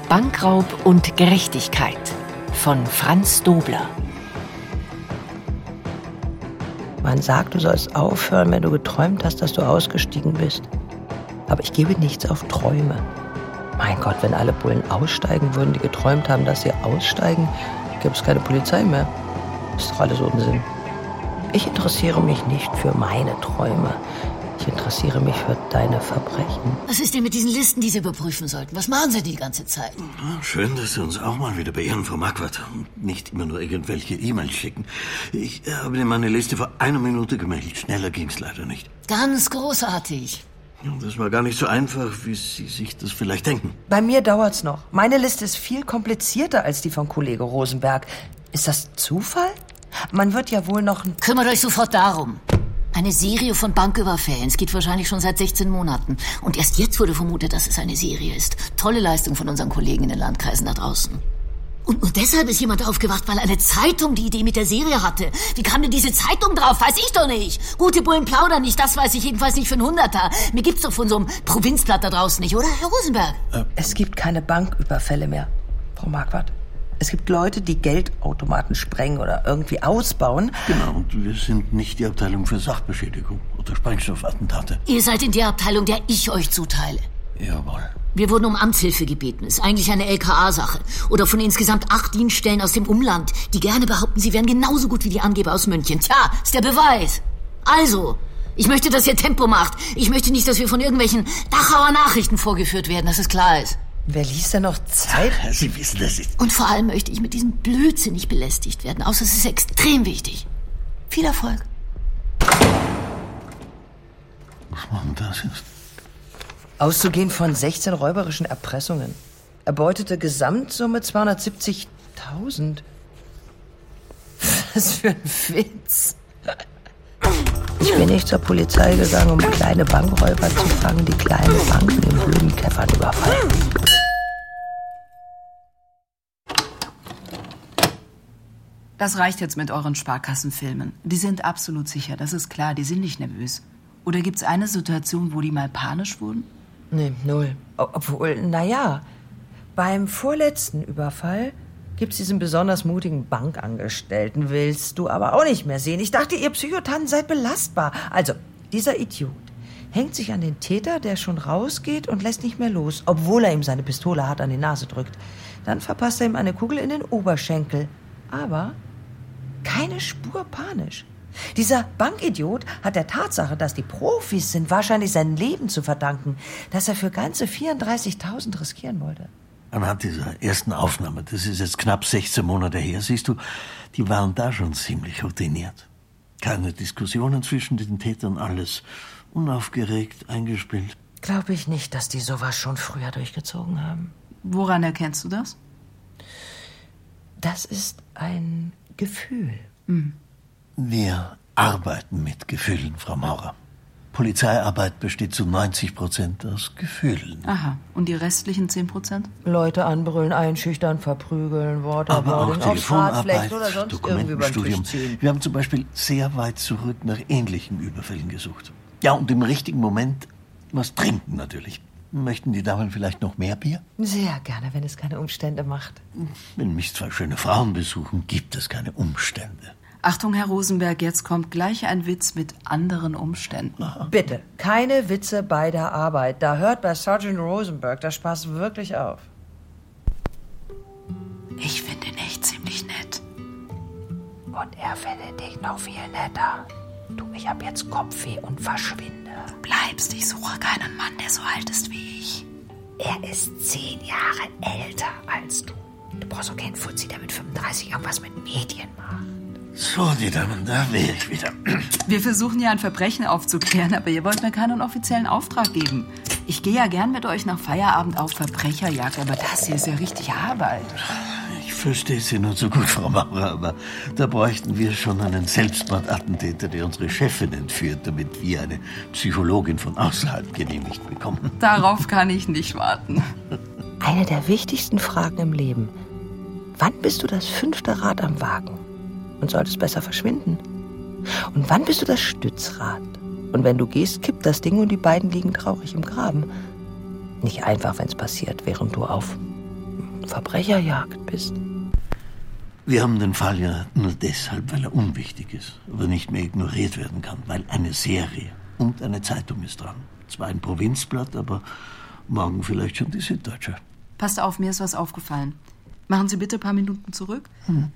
Bankraub und Gerechtigkeit von Franz Dobler. Man sagt, du sollst aufhören, wenn du geträumt hast, dass du ausgestiegen bist. Aber ich gebe nichts auf Träume. Mein Gott, wenn alle Bullen aussteigen würden, die geträumt haben, dass sie aussteigen, gäbe es keine Polizei mehr. Ist doch alles Unsinn. Ich interessiere mich nicht für meine Träume. Ich interessiere mich für deine Verbrechen. Was ist denn mit diesen Listen, die Sie überprüfen sollten? Was machen Sie die ganze Zeit? Schön, dass Sie uns auch mal wieder beehren, Frau Marquardt. Und nicht immer nur irgendwelche E-Mails schicken. Ich habe Ihnen meine Liste vor 1 Minute gemeldet. Schneller ging's leider nicht. Ganz großartig. Das war gar nicht so einfach, wie Sie sich das vielleicht denken. Bei mir dauert's noch. Meine Liste ist viel komplizierter als die von Kollege Rosenberg. Ist das Zufall? Man wird ja wohl noch... Kümmert euch sofort darum. Eine Serie von Banküberfällen. Es geht wahrscheinlich schon seit 16 Monaten. Und erst jetzt wurde vermutet, dass es eine Serie ist. Tolle Leistung von unseren Kollegen in den Landkreisen da draußen. Und nur deshalb ist jemand aufgewacht, weil eine Zeitung die Idee mit der Serie hatte. Wie kam denn diese Zeitung drauf? Weiß ich doch nicht. Gute Bullen plaudern nicht, das weiß ich jedenfalls nicht für einen Hunderter. Mir gibt's doch von so einem Provinzblatt da draußen nicht, oder, Herr Rosenberg? Es gibt keine Banküberfälle mehr, Frau Marquardt. Es gibt Leute, die Geldautomaten sprengen oder irgendwie ausbauen. Genau, und wir sind nicht die Abteilung für Sachbeschädigung oder Sprengstoffattentate. Ihr seid in der Abteilung, der ich euch zuteile. Jawohl. Wir wurden um Amtshilfe gebeten. Ist eigentlich eine LKA-Sache. Oder von insgesamt 8 Dienststellen aus dem Umland, die gerne behaupten, sie wären genauso gut wie die Angeber aus München. Tja, ist der Beweis. Also, ich möchte, dass ihr Tempo macht. Ich möchte nicht, dass wir von irgendwelchen Dachauer Nachrichten vorgeführt werden, dass es klar ist. Wer liest denn noch Zeit? Sie wissen, das ist... Und vor allem möchte ich mit diesem Blödsinn nicht belästigt werden. Außer es ist extrem wichtig. Viel Erfolg. Und das ist... Auszugehen von 16 räuberischen Erpressungen. Erbeutete Gesamtsumme 270.000. Was für ein Witz. Ich bin nicht zur Polizei gegangen, um kleine Bankräuber zu fangen, die kleine Banken in blöden Käffern überfallen. Das reicht jetzt mit euren Sparkassenfilmen. Die sind absolut sicher, das ist klar, die sind nicht nervös. Oder gibt's eine Situation, wo die mal panisch wurden? Nee, null. Obwohl, naja, beim vorletzten Überfall gibt's diesen besonders mutigen Bankangestellten. Willst du aber auch nicht mehr sehen. Ich dachte, ihr Psychotanten seid belastbar. Also, dieser Idiot hängt sich an den Täter, der schon rausgeht und lässt nicht mehr los, obwohl er ihm seine Pistole hart an die Nase drückt. Dann verpasst er ihm eine Kugel in den Oberschenkel. Aber keine Spur panisch. Dieser Bankidiot hat der Tatsache, dass die Profis sind, wahrscheinlich sein Leben zu verdanken, dass er für ganze 34.000 riskieren wollte. Anhand dieser ersten Aufnahme, das ist jetzt knapp 16 Monate her, siehst du, die waren da schon ziemlich routiniert. Keine Diskussionen zwischen den Tätern, alles unaufgeregt eingespielt. Glaube ich nicht, dass die sowas schon früher durchgezogen haben. Woran erkennst du das? Das ist ein Gefühl. Wir arbeiten mit Gefühlen, Frau Maurer. Polizeiarbeit besteht zu 90% aus Gefühlen. Aha, und die restlichen 10%? Leute anbrüllen, einschüchtern, verprügeln, Worte Aber auch aufs Rad Telefonarbeit, flechten oder sonst Dokumentenstudium. Wir haben zum Beispiel sehr weit zurück nach ähnlichen Überfällen gesucht. Ja, und im richtigen Moment was trinken natürlich. Möchten die Damen vielleicht noch mehr Bier? Sehr gerne, wenn es keine Umstände macht. Wenn mich 2 schöne Frauen besuchen, gibt es keine Umstände. Achtung, Herr Rosenberg, jetzt kommt gleich ein Witz mit anderen Umständen. Bitte, keine Witze bei der Arbeit. Da hört bei Sergeant Rosenberg der Spaß wirklich auf. Ich finde ihn echt ziemlich nett. Und er findet dich noch viel netter. Du, ich hab jetzt Kopfweh und verschwinde. Du bleibst, ich suche keinen Mann, der so alt ist wie ich. Er ist 10 Jahre älter als du. Du brauchst auch keinen Fuzzi, der mit 35 irgendwas mit Medien macht. So, die Damen, da wäre ich wieder. Wir versuchen ja ein Verbrechen aufzuklären, aber ihr wollt mir keinen offiziellen Auftrag geben. Ich gehe ja gern mit euch nach Feierabend auf Verbrecherjagd, aber das hier ist ja richtig Arbeit. Ich verstehe Sie nur so gut, Frau Maurer, aber da bräuchten wir schon einen Selbstmordattentäter, der unsere Chefin entführt, damit wir eine Psychologin von außerhalb genehmigt bekommen. Darauf kann ich nicht warten. Eine der wichtigsten Fragen im Leben. Wann bist du das 5. Rad am Wagen und solltest besser verschwinden? Und wann bist du das Stützrad? Und wenn du gehst, kippt das Ding und die beiden liegen traurig im Graben. Nicht einfach, wenn es passiert, während du auf Verbrecherjagd bist. Wir haben den Fall ja nur deshalb, weil er unwichtig ist, aber nicht mehr ignoriert werden kann, weil eine Serie und eine Zeitung ist dran. Zwar ein Provinzblatt, aber morgen vielleicht schon die Süddeutsche. Passt auf, mir ist was aufgefallen. Machen Sie bitte ein paar Minuten zurück.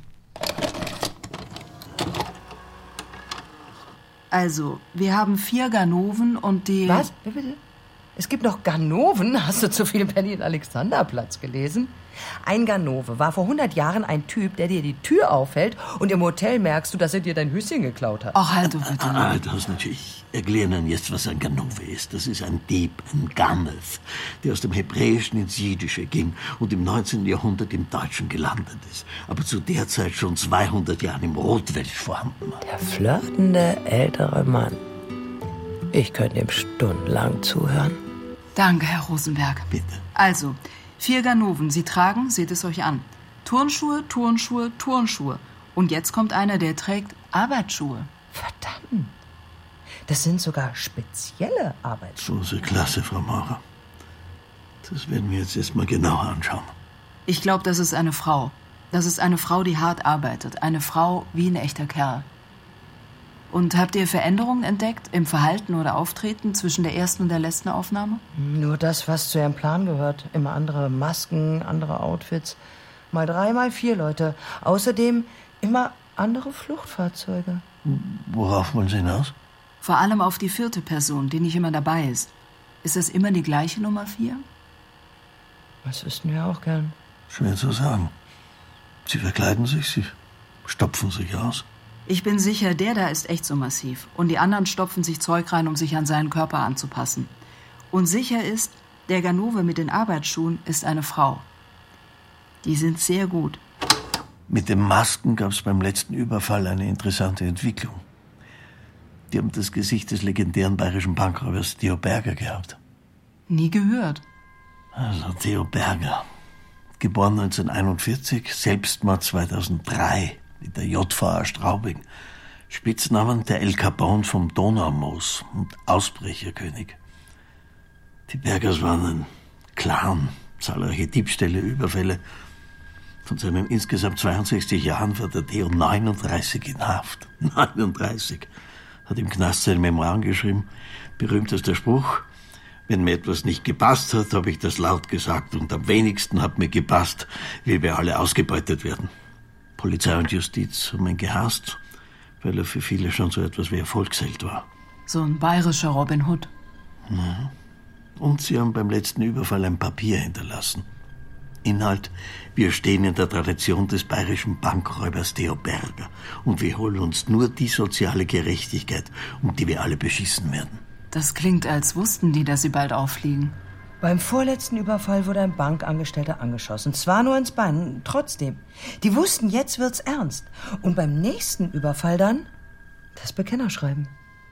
Also, wir haben 4 Ganoven und die... Was? Bitte? Es gibt noch Ganoven? Hast du zu viel Berlin-Alexanderplatz gelesen? Ein Ganove war vor 100 Jahren ein Typ, der dir die Tür aufhält und im Hotel merkst du, dass er dir dein Höschen geklaut hat. Ach, halt du bitte. Das natürlich. Erklären Ihnen jetzt, was ein Ganove ist. Das ist ein Dieb, ein Ganev, der aus dem Hebräischen ins Jiddische ging und im 19. Jahrhundert im Deutschen gelandet ist, aber zu der Zeit schon 200 Jahren im Rotwelsch vorhanden war. Der flirtende ältere Mann. Ich könnte ihm stundenlang zuhören. Danke, Herr Rosenberg. Bitte. Also, 4 Ganoven. Sie tragen, seht es euch an, Turnschuhe, Turnschuhe, Turnschuhe. Und jetzt kommt einer, der trägt Arbeitsschuhe. Verdammt. Das sind sogar spezielle Arbeitsschuhe. Große Klasse, Frau Maurer. Das werden wir jetzt erstmal genauer anschauen. Ich glaube, das ist eine Frau. Das ist eine Frau, die hart arbeitet. Eine Frau wie ein echter Kerl. Und habt ihr Veränderungen entdeckt im Verhalten oder Auftreten zwischen der ersten und der letzten Aufnahme? Nur das, was zu ihrem Plan gehört. Immer andere Masken, andere Outfits. Mal 3, mal 4 Leute. Außerdem immer andere Fluchtfahrzeuge. Worauf wollen Sie hinaus? Vor allem auf die 4. Person, die nicht immer dabei ist. Ist das immer die gleiche Nummer 4? Das wüssten wir auch gern. Schwer zu sagen. Sie verkleiden sich, sie stopfen sich aus. Ich bin sicher, der da ist echt so massiv. Und die anderen stopfen sich Zeug rein, um sich an seinen Körper anzupassen. Und sicher ist, der Ganove mit den Arbeitsschuhen ist eine Frau. Die sind sehr gut. Mit den Masken gab es beim letzten Überfall eine interessante Entwicklung. Die haben das Gesicht des legendären bayerischen Bankräubers Theo Berger gehabt. Nie gehört. Also Theo Berger, geboren 1941, Selbstmord 2003 in der JVA Straubing. Spitznamen der El Capone vom Donaumoos und Ausbrecherkönig. Die Bergers waren ein Clan, zahlreiche Diebstähle, Überfälle. Von seinen insgesamt 62 Jahren war der Theo 39 in Haft. 39. Hat im Knast seine Memoiren geschrieben. Berühmtester Spruch: Wenn mir etwas nicht gepasst hat, habe ich das laut gesagt. Und am wenigsten hat mir gepasst, wie wir alle ausgebeutet werden. Polizei und Justiz haben ihn gehasst, weil er für viele schon so etwas wie Erfolgsheld war. So ein bayerischer Robin Hood. Ja. Und sie haben beim letzten Überfall ein Papier hinterlassen. Inhalt: Wir stehen in der Tradition des bayerischen Bankräubers Theo Berger und wir holen uns nur die soziale Gerechtigkeit, um die wir alle beschissen werden. Das klingt, als wussten die, dass sie bald auffliegen. Beim vorletzten Überfall wurde ein Bankangestellter angeschossen. Zwar nur ins Bein, trotzdem. Die wussten, jetzt wird's ernst. Und beim nächsten Überfall dann das Bekennerschreiben.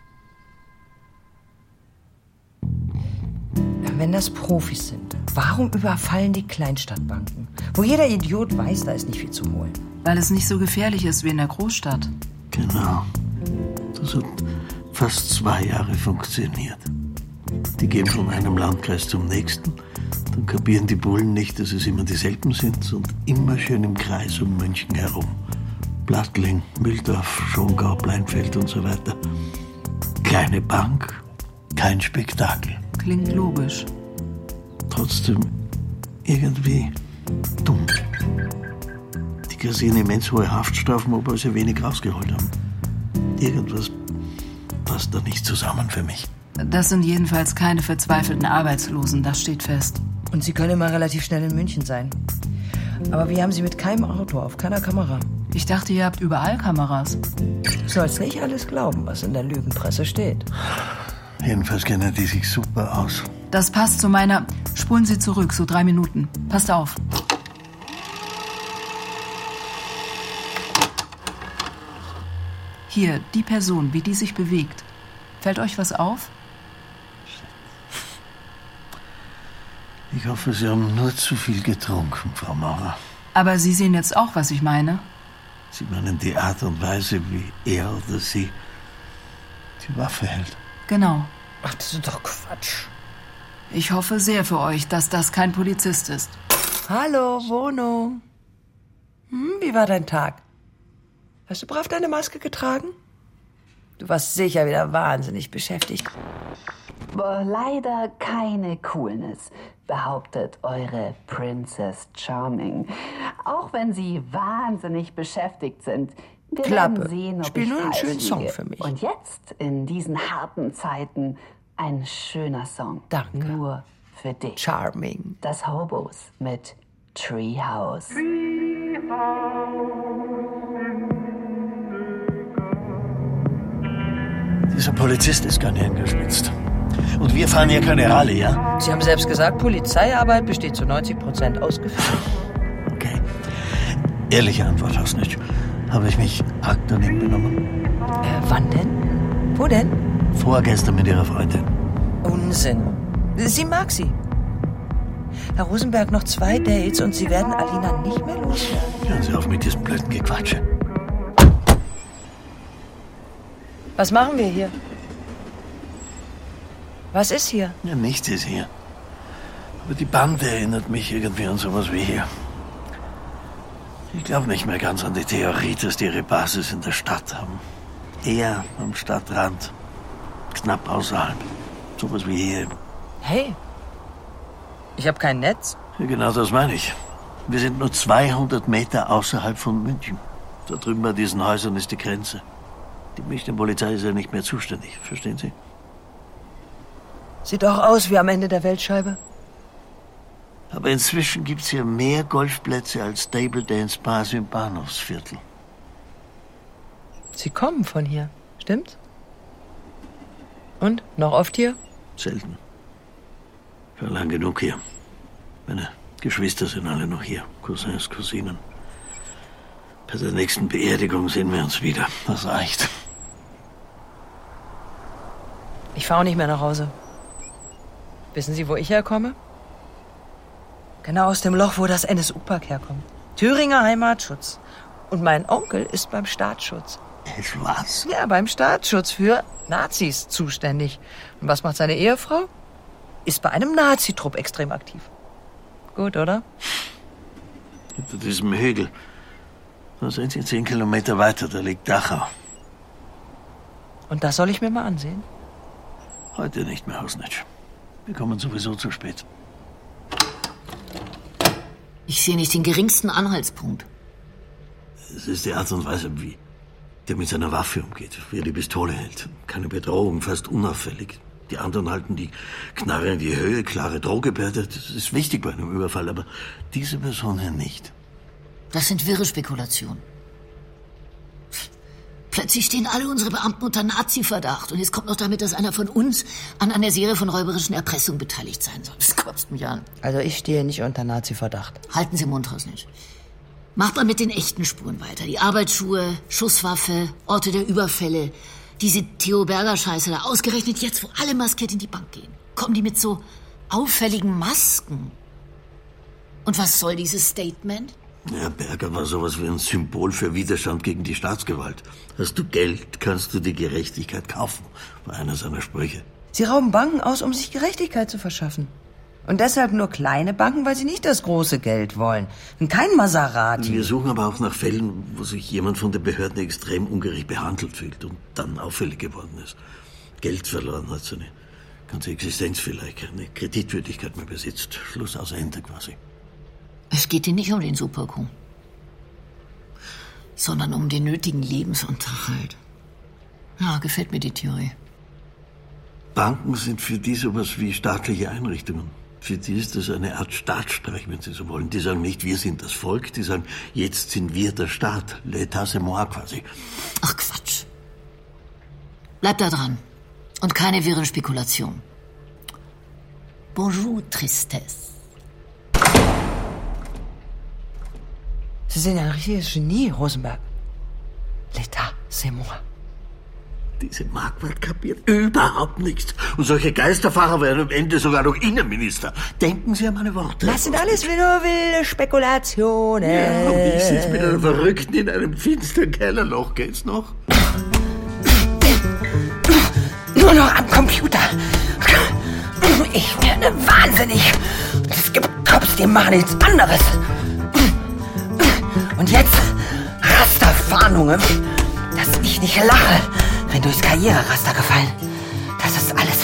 Wenn das Profis sind, warum überfallen die Kleinstadtbanken? Wo jeder Idiot weiß, da ist nicht viel zu holen. Weil es nicht so gefährlich ist wie in der Großstadt. Genau. Das hat fast 2 Jahre funktioniert. Die gehen von einem Landkreis zum nächsten. Dann kapieren die Bullen nicht, dass es immer dieselben sind und immer schön im Kreis um München herum. Plattling, Mühldorf, Schongau, Bleinfeld und so weiter. Kleine Bank, kein Spektakel. Klingt logisch. Trotzdem irgendwie dumm. Die kassieren immens hohe Haftstrafen, obwohl sie wenig rausgeholt haben. Irgendwas passt da nicht zusammen für mich. Das sind jedenfalls keine verzweifelten Arbeitslosen, das steht fest. Und sie können immer relativ schnell in München sein. Aber wir haben sie mit keinem Auto, auf keiner Kamera. Ich dachte, ihr habt überall Kameras. Du sollst nicht alles glauben, was in der Lügenpresse steht. Jedenfalls kennen die sich super aus. Das passt zu meiner... Spulen Sie zurück, so 3 Minuten. Passt auf. Hier, die Person, wie die sich bewegt. Fällt euch was auf? Ich hoffe, Sie haben nur zu viel getrunken, Frau Maurer. Aber Sie sehen jetzt auch, was ich meine. Sie meinen die Art und Weise, wie er oder sie die Waffe hält. Genau. Ach, das ist doch Quatsch. Ich hoffe sehr für euch, dass das kein Polizist ist. Hallo, Wohnung. Wie war dein Tag? Hast du brav deine Maske getragen? Du warst sicher wieder wahnsinnig beschäftigt. Leider keine Coolness, behauptet eure Princess Charming. Auch wenn sie wahnsinnig beschäftigt sind. Wir Klappe. werden sehen, ob Spiel ich nur einen falsch schönen Song liege. für mich. Und jetzt, in diesen harten Zeiten, ein schöner Song. Danke. Nur für dich. Charming. Das Hobos mit Treehouse. Dieser Polizist ist gar nicht hingespitzt. Und wir fahren hier keine Rallye, ja? Sie haben selbst gesagt, Polizeiarbeit besteht zu 90% ausgeführt. Okay. Ehrliche Antwort hast nicht. Habe ich mich arg daneben benommen? Wann denn? Wo denn? Vorgestern mit ihrer Freundin. Unsinn. Sie mag sie. Herr Rosenberg, noch 2 Dates und Sie werden Alina nicht mehr loswerden. Hören Sie auf mit diesem blöden Gequatsche. Was machen wir hier? Was ist hier? Ja, nichts ist hier. Aber die Bande erinnert mich irgendwie an sowas wie hier. Ich glaube nicht mehr ganz an die Theorie, dass die ihre Basis in der Stadt haben. Eher am Stadtrand. Knapp außerhalb. Sowas wie hier. Hey, ich habe kein Netz. Ja, genau das meine ich. Wir sind nur 200 Meter außerhalb von München. Da drüben bei diesen Häusern ist die Grenze. Die Münchner-Polizei ist ja nicht mehr zuständig, verstehen Sie? Sieht auch aus wie am Ende der Weltscheibe. Aber inzwischen gibt's hier mehr Golfplätze als Stable Dance Bars im Bahnhofsviertel. Sie kommen von hier, stimmt's? Und? Noch oft hier? Selten. Schon lang genug hier. Meine Geschwister sind alle noch hier. Cousins, Cousinen. Bei der nächsten Beerdigung sehen wir uns wieder. Das reicht. Ich fahre auch nicht mehr nach Hause. Wissen Sie, wo ich herkomme? Genau aus dem Loch, wo das NSU-Pack herkommt. Thüringer Heimatschutz. Und mein Onkel ist beim Staatsschutz. Was? Ja, beim Staatsschutz für Nazis zuständig. Und was macht seine Ehefrau? Ist bei einem Nazitrupp extrem aktiv. Gut, oder? Hinter diesem Hügel. Da sind Sie 10 Kilometer weiter, da liegt Dachau. Und das soll ich mir mal ansehen? Heute nicht mehr, Hausnitsch. Wir kommen sowieso zu spät. Ich sehe nicht den geringsten Anhaltspunkt. Es ist die Art und Weise, wie der mit seiner Waffe umgeht, wie er die Pistole hält. Keine Bedrohung, fast unauffällig. Die anderen halten die Knarre in die Höhe, klare Drohgebärde. Das ist wichtig bei einem Überfall, aber diese Person hier nicht. Das sind wirre Spekulationen. Plötzlich stehen alle unsere Beamten unter Nazi-Verdacht. Und jetzt kommt noch damit, dass einer von uns an einer Serie von räuberischen Erpressungen beteiligt sein soll. Das kotzt mich an. Also ich stehe nicht unter Nazi-Verdacht. Halten Sie Mund raus nicht. Macht mal mit den echten Spuren weiter. Die Arbeitsschuhe, Schusswaffe, Orte der Überfälle. Diese Theo Berger-Scheiße da. Ausgerechnet jetzt, wo alle maskiert in die Bank gehen. Kommen die mit so auffälligen Masken. Und was soll dieses Statement? Ja, Berger war sowas wie ein Symbol für Widerstand gegen die Staatsgewalt. Hast du Geld, kannst du die Gerechtigkeit kaufen, war einer seiner Sprüche. Sie rauben Banken aus, um sich Gerechtigkeit zu verschaffen. Und deshalb nur kleine Banken, weil sie nicht das große Geld wollen. Und kein Maserati. Wir suchen aber auch nach Fällen, wo sich jemand von den Behörden extrem ungerecht behandelt fühlt und dann auffällig geworden ist. Geld verloren hat, seine ganze Existenz vielleicht, keine Kreditwürdigkeit mehr besitzt. Schluss aus Ende quasi. Es geht Ihnen nicht um den Supercoup, sondern um den nötigen Lebensunterhalt. Ja, gefällt mir die Theorie. Banken sind für die sowas wie staatliche Einrichtungen. Für die ist das eine Art Staatsstreich, wenn Sie so wollen. Die sagen nicht, wir sind das Volk, die sagen, jetzt sind wir der Staat. L'État c'est moi quasi. Ach Quatsch. Bleib da dran. Und keine wirren Spekulationen. Bonjour, Tristesse. Sie sind ein richtiges Genie, Rosenberg. L'État, c'est moi. Diese Marquardt kapiert überhaupt nichts. Und solche Geisterfahrer werden am Ende sogar noch Innenminister. Denken Sie an meine Worte. Das sind alles nur wilde Spekulationen. Ja, und ich sitze mit einem Verrückten in einem finsteren Kellerloch. Geht's noch? Nur noch am Computer. Ich werde wahnsinnig. Es gibt Cops, die machen nichts anderes. Und jetzt Rasterfahndungen, dass ich nicht lache, wenn durchs Karriereraster gefallen. Das ist alles.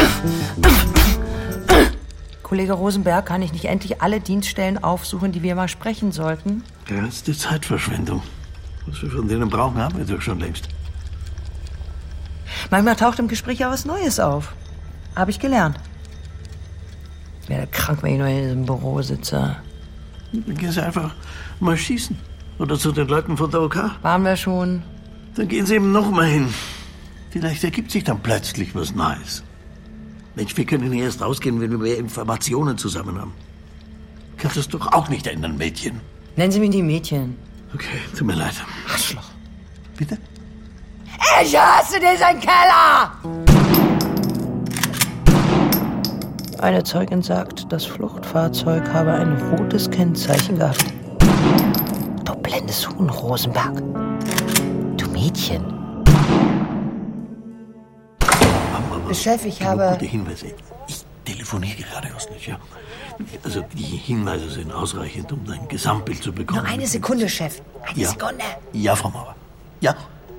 Kollege Rosenberg, kann ich nicht endlich alle Dienststellen aufsuchen, die wir mal sprechen sollten? Ja, das ist die Zeitverschwendung. Was wir von denen brauchen, haben wir doch schon längst. Manchmal taucht im Gespräch ja was Neues auf. Habe ich gelernt. Ich werde krank, wenn ich nur in diesem Büro sitze. Dann gehen Sie einfach mal schießen. Oder zu den Leuten von der OK. Waren wir schon. Dann gehen Sie eben noch mal hin. Vielleicht ergibt sich dann plötzlich was Neues. Mensch, wir können ja erst rausgehen, wenn wir mehr Informationen zusammen haben. Kann das doch auch nicht ändern, Mädchen. Nennen Sie mich die Mädchen. Okay, tut mir leid. Arschloch. Bitte? Ich hasse diesen Keller! Eine Zeugin sagt, das Fluchtfahrzeug habe ein rotes Kennzeichen gehabt. Du blendes Huhn, Rosenberg. Du Mädchen. Chef, ich habe... Gute Hinweise. Ich telefoniere gerade aus nicht, ja. Also die Hinweise sind ausreichend, um dein Gesamtbild zu bekommen. Nur eine Sekunde, Chef. Eine Sekunde. Ja, Frau Mauer. Ja.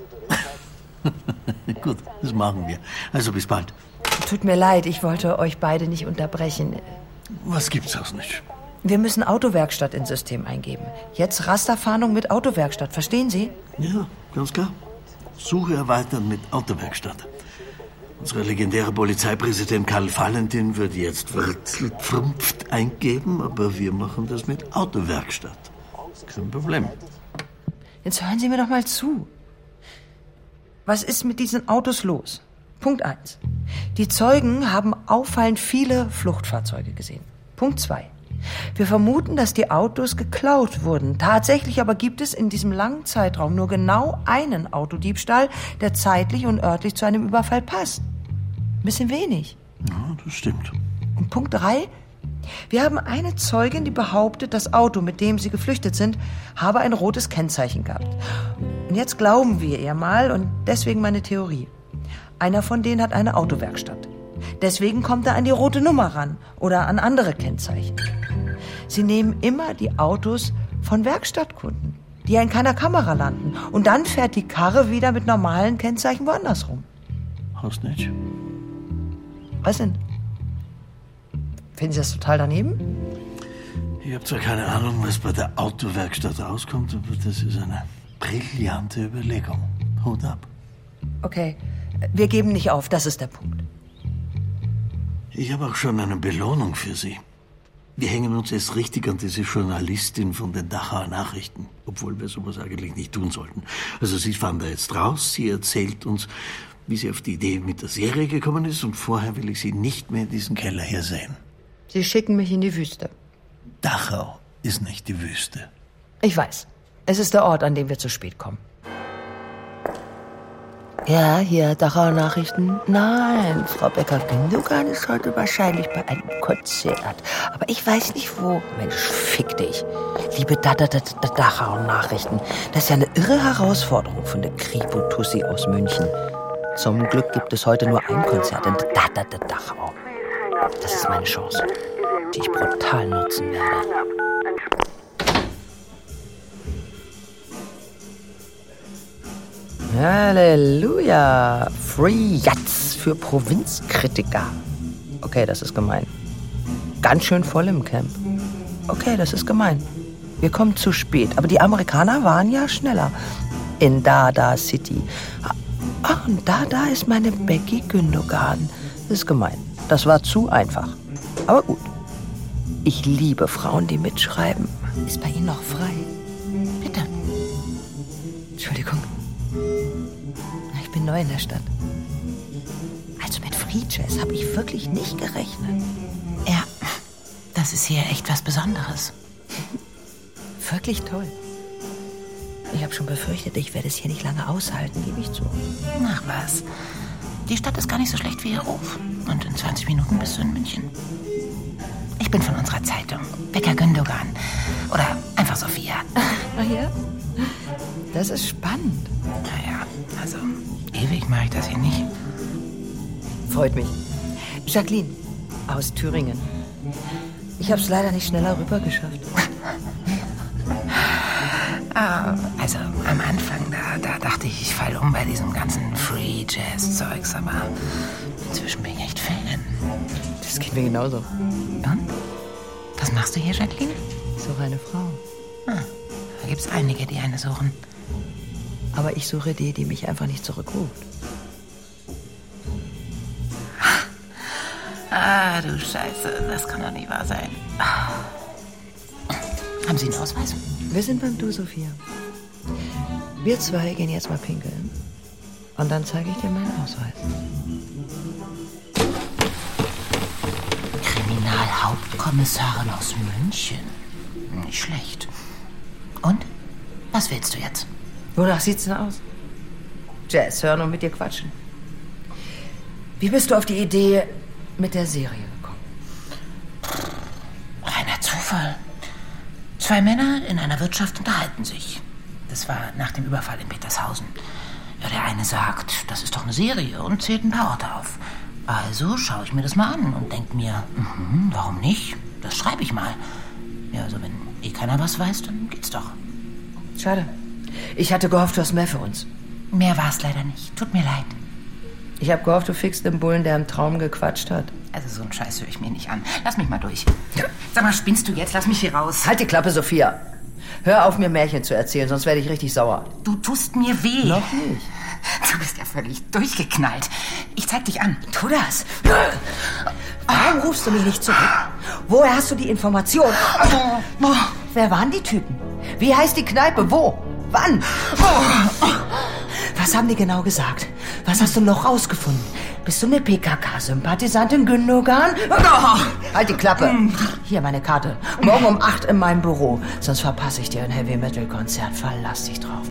Gut, das machen wir. Also bis bald. Tut mir leid, ich wollte euch beide nicht unterbrechen. Was gibt's aus nicht? Wir müssen Autowerkstatt ins System eingeben. Jetzt Rasterfahndung mit Autowerkstatt, verstehen Sie? Ja, ganz klar. Suche erweitern mit Autowerkstatt. Unser legendärer Polizeipräsident Karl Valentin würde jetzt Wurzelpfrumpft eingeben, aber wir machen das mit Autowerkstatt. Kein Problem. Jetzt hören Sie mir doch mal zu. Was ist mit diesen Autos los? Punkt 1. Die Zeugen haben auffallend viele Fluchtfahrzeuge gesehen. Punkt 2. Wir vermuten, dass die Autos geklaut wurden. Tatsächlich aber gibt es in diesem langen Zeitraum nur genau einen Autodiebstahl, der zeitlich und örtlich zu einem Überfall passt. Ein bisschen wenig. Ja, das stimmt. Und Punkt 3. Wir haben eine Zeugin, die behauptet, das Auto, mit dem sie geflüchtet sind, habe ein rotes Kennzeichen gehabt. Und jetzt glauben wir ihr mal, und deswegen meine Theorie. Einer von denen hat eine Autowerkstatt. Deswegen kommt er an die rote Nummer ran oder an andere Kennzeichen. Sie nehmen immer die Autos von Werkstattkunden, die ja in keiner Kamera landen. Und dann fährt die Karre wieder mit normalen Kennzeichen woanders rum. Hast nicht? Was denn? Finden Sie das total daneben? Ich habe zwar keine Ahnung, was bei der Autowerkstatt rauskommt, aber das ist eine brillante Überlegung. Hut ab. Okay, wir geben nicht auf, das ist der Punkt. Ich habe auch schon eine Belohnung für Sie. Wir hängen uns erst richtig an diese Journalistin von den Dachauer Nachrichten, obwohl wir sowas eigentlich nicht tun sollten. Also Sie fahren da jetzt raus, sie erzählt uns, wie sie auf die Idee mit der Serie gekommen ist, und vorher will ich Sie nicht mehr in diesen Keller hier sehen. Sie schicken mich in die Wüste. Dachau ist nicht die Wüste. Ich weiß. Es ist der Ort, an dem wir zu spät kommen. Ja, hier, Dachauer Nachrichten. Nein, Frau Becker-Gündogan ist heute wahrscheinlich bei einem Konzert. Aber ich weiß nicht wo. Mensch, fick dich. Liebe Dachauer Nachrichten. Das ist ja eine irre Herausforderung von der Kripo-Tussi aus München. Zum Glück gibt es heute nur ein Konzert in Dachau. Das ist meine Chance, die ich brutal nutzen werde. Halleluja! Free Jats für Provinzkritiker. Okay, das ist gemein. Ganz schön voll im Camp. Okay, das ist gemein. Wir kommen zu spät. Aber die Amerikaner waren ja schneller. In Dada City. Ach, und da ist meine Becky Gündogan. Das ist gemein. Das war zu einfach. Aber gut. Ich liebe Frauen, die mitschreiben. Ist bei Ihnen noch frei? Bitte. Entschuldigung. Ich bin neu in der Stadt. Also mit Free Jazz habe ich wirklich nicht gerechnet. Ja, das ist hier echt was Besonderes. Wirklich toll. Ich habe schon befürchtet, ich werde es hier nicht lange aushalten, gebe ich zu. Ach was. Die Stadt ist gar nicht so schlecht wie ihr Ruf. Und in 20 Minuten bist du in München. Ich bin von unserer Zeitung. Becker Gündogan. Oder einfach Sophia. Ach ja? Das ist spannend. Naja, also ewig mache ich das hier nicht. Freut mich. Jacqueline aus Thüringen. Ich hab's leider nicht schneller rüber geschafft. Also am Anfang, da dachte ich, ich falle um bei diesem ganzen Free-Jazz-Zeugs, aber inzwischen bin ich echt Fan. Das geht mir genauso. Und? Was machst du hier, Jacqueline? Ich suche eine Frau. Da gibt's einige, die eine suchen. Aber ich suche die mich einfach nicht zurückruft. Du Scheiße, das kann doch nicht wahr sein. Haben Sie einen Ausweis? Wir sind beim Du, Sophia. Wir zwei gehen jetzt mal pinkeln. Und dann zeige ich dir meinen Ausweis. Kriminalhauptkommissarin aus München. Nicht schlecht. Und? Was willst du jetzt? Wonach sieht's denn aus? Jazz hören und mit dir quatschen. Wie bist du auf die Idee mit der Serie gekommen? Reiner Zufall. 2 Männer in einer Wirtschaft unterhalten sich. Das war nach dem Überfall in Petershausen. Ja, der eine sagt, das ist doch eine Serie und zählt ein paar Orte auf. Also schaue ich mir das mal an und denke mir, warum nicht? Das schreibe ich mal. Ja, also wenn keiner was weiß, dann geht's doch. Schade. Ich hatte gehofft, du hast mehr für uns. Mehr war es leider nicht. Tut mir leid. Ich habe gehofft, du fixst den Bullen, der im Traum gequatscht hat. Also so einen Scheiß höre ich mir nicht an. Lass mich mal durch. Sag mal, spinnst du jetzt? Lass mich hier raus. Halt die Klappe, Sophia. Hör auf, mir Märchen zu erzählen, sonst werde ich richtig sauer. Du tust mir weh. Noch nicht. Du bist ja völlig durchgeknallt. Ich zeig dich an. Tu das. Warum rufst du mich nicht zurück? Woher hast du die Information? Wer waren die Typen? Wie heißt die Kneipe? Wo? Wann? Was haben die genau gesagt? Was hast du noch rausgefunden? Bist du eine PKK-Sympathisantin, Gündogan? Halt die Klappe. Hier meine Karte. Morgen um 8 in meinem Büro. Sonst verpasse ich dir ein Heavy-Metal-Konzert. Verlass dich drauf.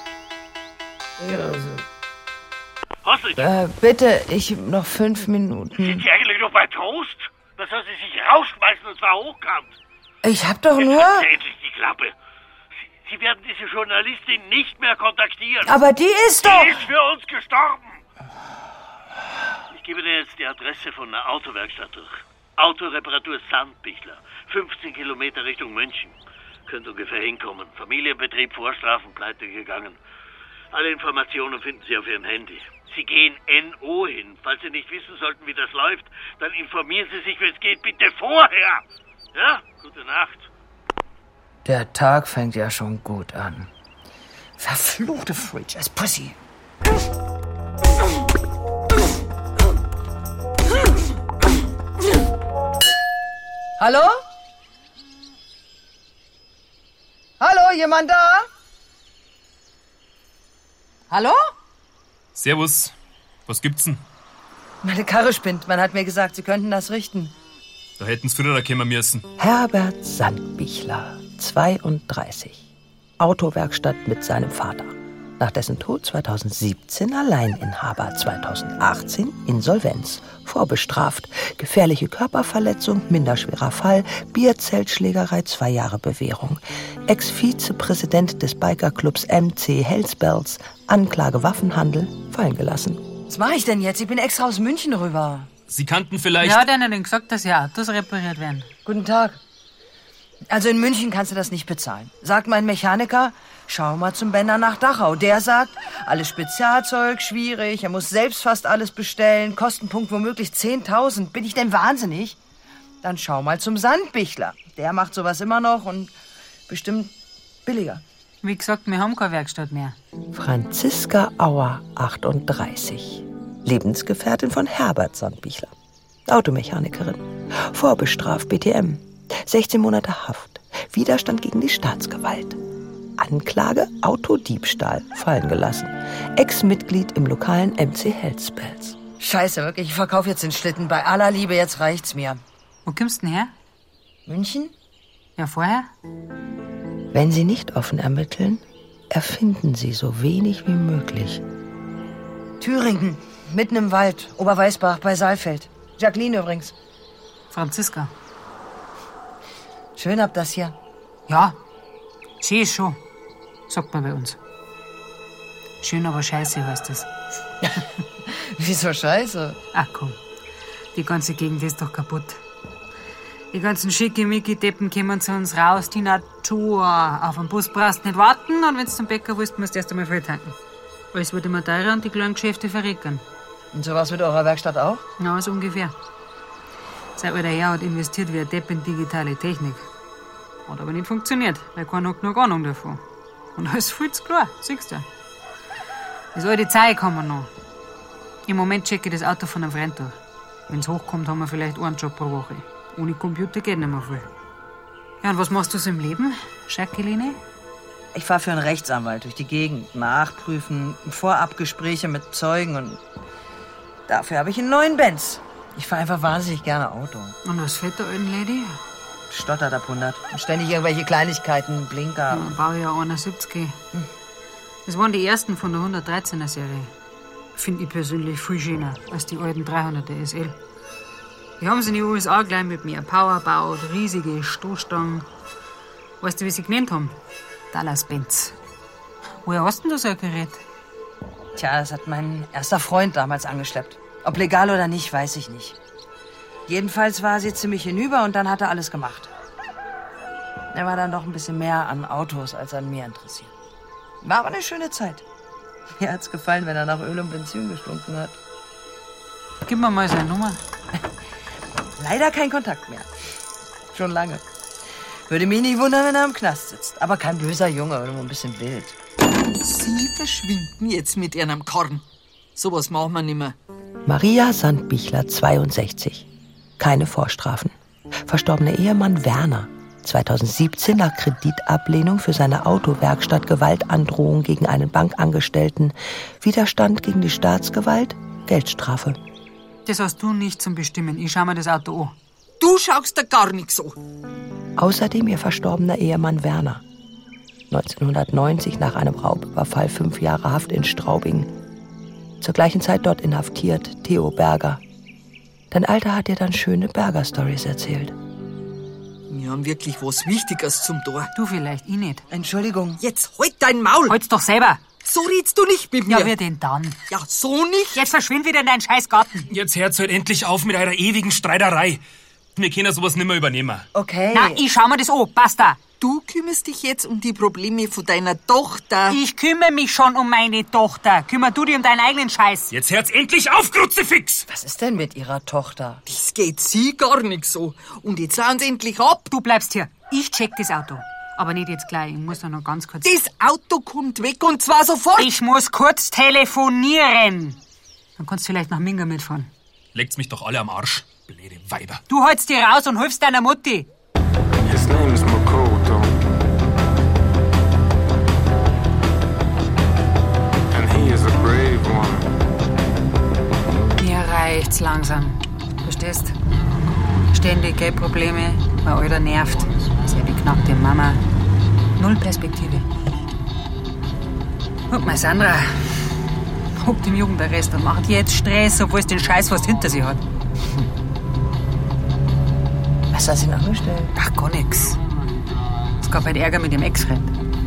Hast du Bitte, ich noch 5 Minuten. Sind Sie eigentlich noch bei Trost? Da soll sie sich rausschmeißen und zwar hochkant. Ich hab doch nur... Jetzt halten Sie endlich die Klappe. Sie werden diese Journalistin nicht mehr kontaktieren. Aber die ist doch... Die ist für uns gestorben. Ich gebe dir jetzt die Adresse von einer Autowerkstatt durch. Autoreparatur Sandbichler. 15 Kilometer Richtung München. Könnt ungefähr hinkommen. Familienbetrieb, Vorstrafen, pleite gegangen. Alle Informationen finden Sie auf Ihrem Handy. Sie gehen NO hin. Falls Sie nicht wissen sollten, wie das läuft, dann informieren Sie sich, wenn es geht, bitte vorher. Ja, gute Nacht. Der Tag fängt ja schon gut an. Verfluchte Free-Jazz Pussy. Hallo? Hallo, jemand da? Hallo? Servus. Was gibt's denn? Meine Karre spinnt. Man hat mir gesagt, Sie könnten das richten. Da hätten's früher kommen müssen. Herbert Sandbichler, 32. Autowerkstatt mit seinem Vater. Nach dessen Tod 2017 Alleininhaber, 2018 Insolvenz. Vorbestraft, gefährliche Körperverletzung, minderschwerer Fall, Bierzeltschlägerei, 2 Jahre Bewährung. Ex-Vizepräsident des Bikerclubs MC Hells Bells, Anklage Waffenhandel, fallen gelassen. Was mache ich denn jetzt? Ich bin extra aus München rüber. Sie kannten vielleicht... Ja, hat einer denn gesagt, dass ja Autos repariert werden? Guten Tag. Also in München kannst du das nicht bezahlen. Sagt mein Mechaniker, schau mal zum Bender nach Dachau. Der sagt, alles Spezialzeug, schwierig, er muss selbst fast alles bestellen, Kostenpunkt womöglich 10.000. Bin ich denn wahnsinnig? Dann schau mal zum Sandbichler. Der macht sowas immer noch und bestimmt billiger. Wie gesagt, wir haben keine Werkstatt mehr. Franziska Auer, 38. Lebensgefährtin von Herbert Sandbichler. Automechanikerin. Vorbestraft BTM. 16 Monate Haft. Widerstand gegen die Staatsgewalt. Anklage Autodiebstahl fallen gelassen. Ex-Mitglied im lokalen MC Hells Bells. Scheiße, wirklich. Ich verkaufe jetzt den Schlitten. Bei aller Liebe, jetzt reicht's mir. Wo kommst du denn her? München? Ja, vorher? Wenn Sie nicht offen ermitteln, erfinden Sie so wenig wie möglich. Thüringen, mitten im Wald, Oberweißbach bei Saalfeld. Jacqueline übrigens. Franziska. Schön ab das hier. Ja, schön ist schon, sagt man bei uns. Schön, aber scheiße heißt das. Wieso scheiße? Ach komm, die ganze Gegend ist doch kaputt. Die ganzen Schickimicki-Deppen kommen zu uns raus, die Natur. Auf den Bus brauchst du nicht warten und wenn du zum Bäcker willst, musst du erst einmal voll tanken. Alles wird immer teurer und die kleinen Geschäfte verreckern. Und sowas mit eurer Werkstatt auch? Ja, so ungefähr. Sein alter Herr hat investiert wie ein Depp in digitale Technik. Hat aber nicht funktioniert, weil keiner hat genug Ahnung davon. Und alles viel zu klar, siehst du. Das alte Zeug haben wir noch. Im Moment checke ich das Auto von einem Freund durch. Wenn's hochkommt, haben wir vielleicht einen Job pro Woche. Ohne Computer geht nicht mehr viel. Ja, und was machst du so im Leben, Jacqueline? Ich fahre für einen Rechtsanwalt durch die Gegend, nachprüfen, Vorabgespräche mit Zeugen und dafür habe ich einen neuen Benz. Ich fahre einfach wahnsinnig gerne Auto. Und was fährt der alten Lady? Stottert ab 100. Und ständig irgendwelche Kleinigkeiten, Blinker. Ja, Baujahr 71. Das waren die ersten von der 113er Serie. Finde ich persönlich viel schöner als die alten 300er SL. Die haben sie in den USA gleich mit mehr Power gebaut, riesige Stoßstangen. Weißt du, wie sie genannt haben? Dallas-Benz. Woher hast denn du so ein Gerät? Tja, das hat mein erster Freund damals angeschleppt. Ob legal oder nicht, weiß ich nicht. Jedenfalls war sie ziemlich hinüber und dann hat er alles gemacht. Er war dann doch ein bisschen mehr an Autos als an mir interessiert. War aber eine schöne Zeit. Mir hat's gefallen, wenn er nach Öl und Benzin gestunken hat. Gib mir mal seine Nummer. Leider kein Kontakt mehr. Schon lange. Würde mich nicht wundern, wenn er im Knast sitzt. Aber kein böser Junge, nur ein bisschen wild. Sie verschwinden jetzt mit ihrem Korn. Sowas machen wir nimmer. Maria Sandbichler, 62. Keine Vorstrafen. Verstorbener Ehemann Werner. 2017 nach Kreditablehnung für seine Autowerkstatt Gewaltandrohung gegen einen Bankangestellten. Widerstand gegen die Staatsgewalt, Geldstrafe. Das hast du nicht zum Bestimmen. Ich schau mir das Auto an. Du schaust da gar nichts an. Außerdem ihr verstorbener Ehemann Werner. 1990 nach einem Raubüberfall 5 Jahre Haft in Straubing. Zur gleichen Zeit dort inhaftiert, Theo Berger. Dein Alter hat dir dann schöne Berger-Stories erzählt. Wir haben wirklich was Wichtiges zum Tor. Du vielleicht, ich nicht. Entschuldigung. Jetzt halt dein Maul. Halt's doch selber. So redst du nicht mit mir. Ja, wie denn dann? Ja, so nicht. Jetzt verschwind wieder in deinen scheiß Garten. Jetzt hört's halt endlich auf mit eurer ewigen Streiterei. Wir können sowas nimmer übernehmen. Okay. Na, ich schau mir das an. Basta. Du kümmerst dich jetzt um die Probleme von deiner Tochter. Ich kümmere mich schon um meine Tochter. Kümmer du dich um deinen eigenen Scheiß. Jetzt hört's endlich auf, Kruzifix! Was ist denn mit ihrer Tochter? Das geht sie gar nicht so. Und jetzt sahen sie endlich ab. Du bleibst hier. Ich check das Auto. Aber nicht jetzt gleich. Ich muss da noch ganz kurz... Das Auto kommt weg und zwar sofort. Ich muss kurz telefonieren. Dann kannst du vielleicht nach Minga mitfahren. Leckt's mich doch alle am Arsch, blöde Weiber. Du holst die raus und hilfst deiner Mutti. His name's Makoto. And he is a brave one. Mir reicht's langsam. Verstehst? Ständig Geldprobleme, mein Alter nervt. Sehr beknackte Mama. Null Perspektive. Und meine Sandra hockt im Jugendarrest und macht jetzt Stress, obwohl es den Scheiß fast hinter sie hat. Was hat sie denn angestellt? Ach, gar nix. Es gab halt Ärger mit dem Ex-Freund.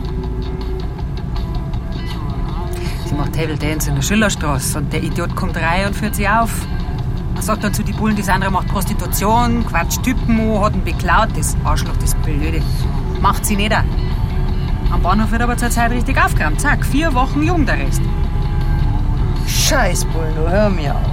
Sie macht Table Dance in der Schillerstraße und der Idiot kommt rein und führt sie auf. Er sagt dann zu die Bullen, die Sandra macht Prostitution, quatscht Typen an, hat ihn beklaut. Das Arschloch, das Blöde. Macht sie nicht an. Am Bahnhof wird aber zur Zeit richtig aufgeräumt. Zack, 4 Wochen Jugendarrest. Scheiß Bullen, du hör mir auf.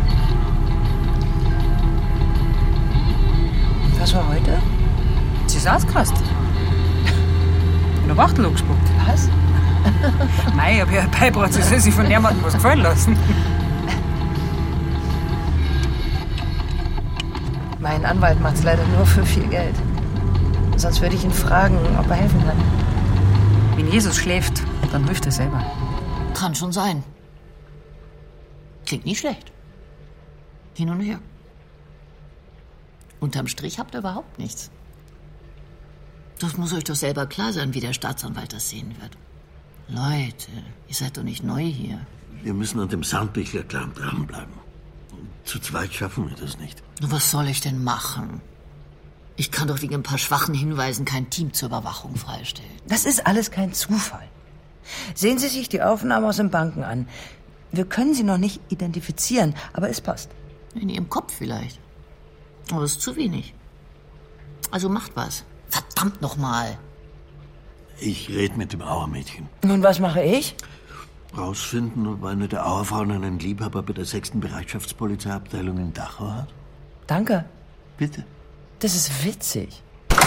Was war heute? Sie ist ausgerastet. In der Wachtel angespuckt. Was? Mei, ich hab ja beigebracht, sie soll sich von niemandem was gefallen lassen. Mein Anwalt macht's leider nur für viel Geld. Sonst würde ich ihn fragen, ob er helfen kann. Wenn Jesus schläft, dann hilft er selber. Kann schon sein. Klingt nicht schlecht. Hin und her. Unterm Strich habt ihr überhaupt nichts. Das muss euch doch selber klar sein, wie der Staatsanwalt das sehen wird. Leute, ihr seid doch nicht neu hier. Wir müssen an dem Sandbichler-Clan dranbleiben. Zu zweit schaffen wir das nicht. Nur was soll ich denn machen? Ich kann doch wegen ein paar schwachen Hinweisen kein Team zur Überwachung freistellen. Das ist alles kein Zufall. Sehen Sie sich die Aufnahmen aus den Banken an. Wir können sie noch nicht identifizieren, aber es passt. In Ihrem Kopf vielleicht. Aber das ist zu wenig. Also macht was. Verdammt nochmal. Ich rede mit dem Auermädchen. Und was mache ich? Rausfinden, ob eine der Auerfrauen einen Liebhaber bei der 6. Bereitschaftspolizeiabteilung in Dachau hat. Danke. Bitte. Das ist witzig.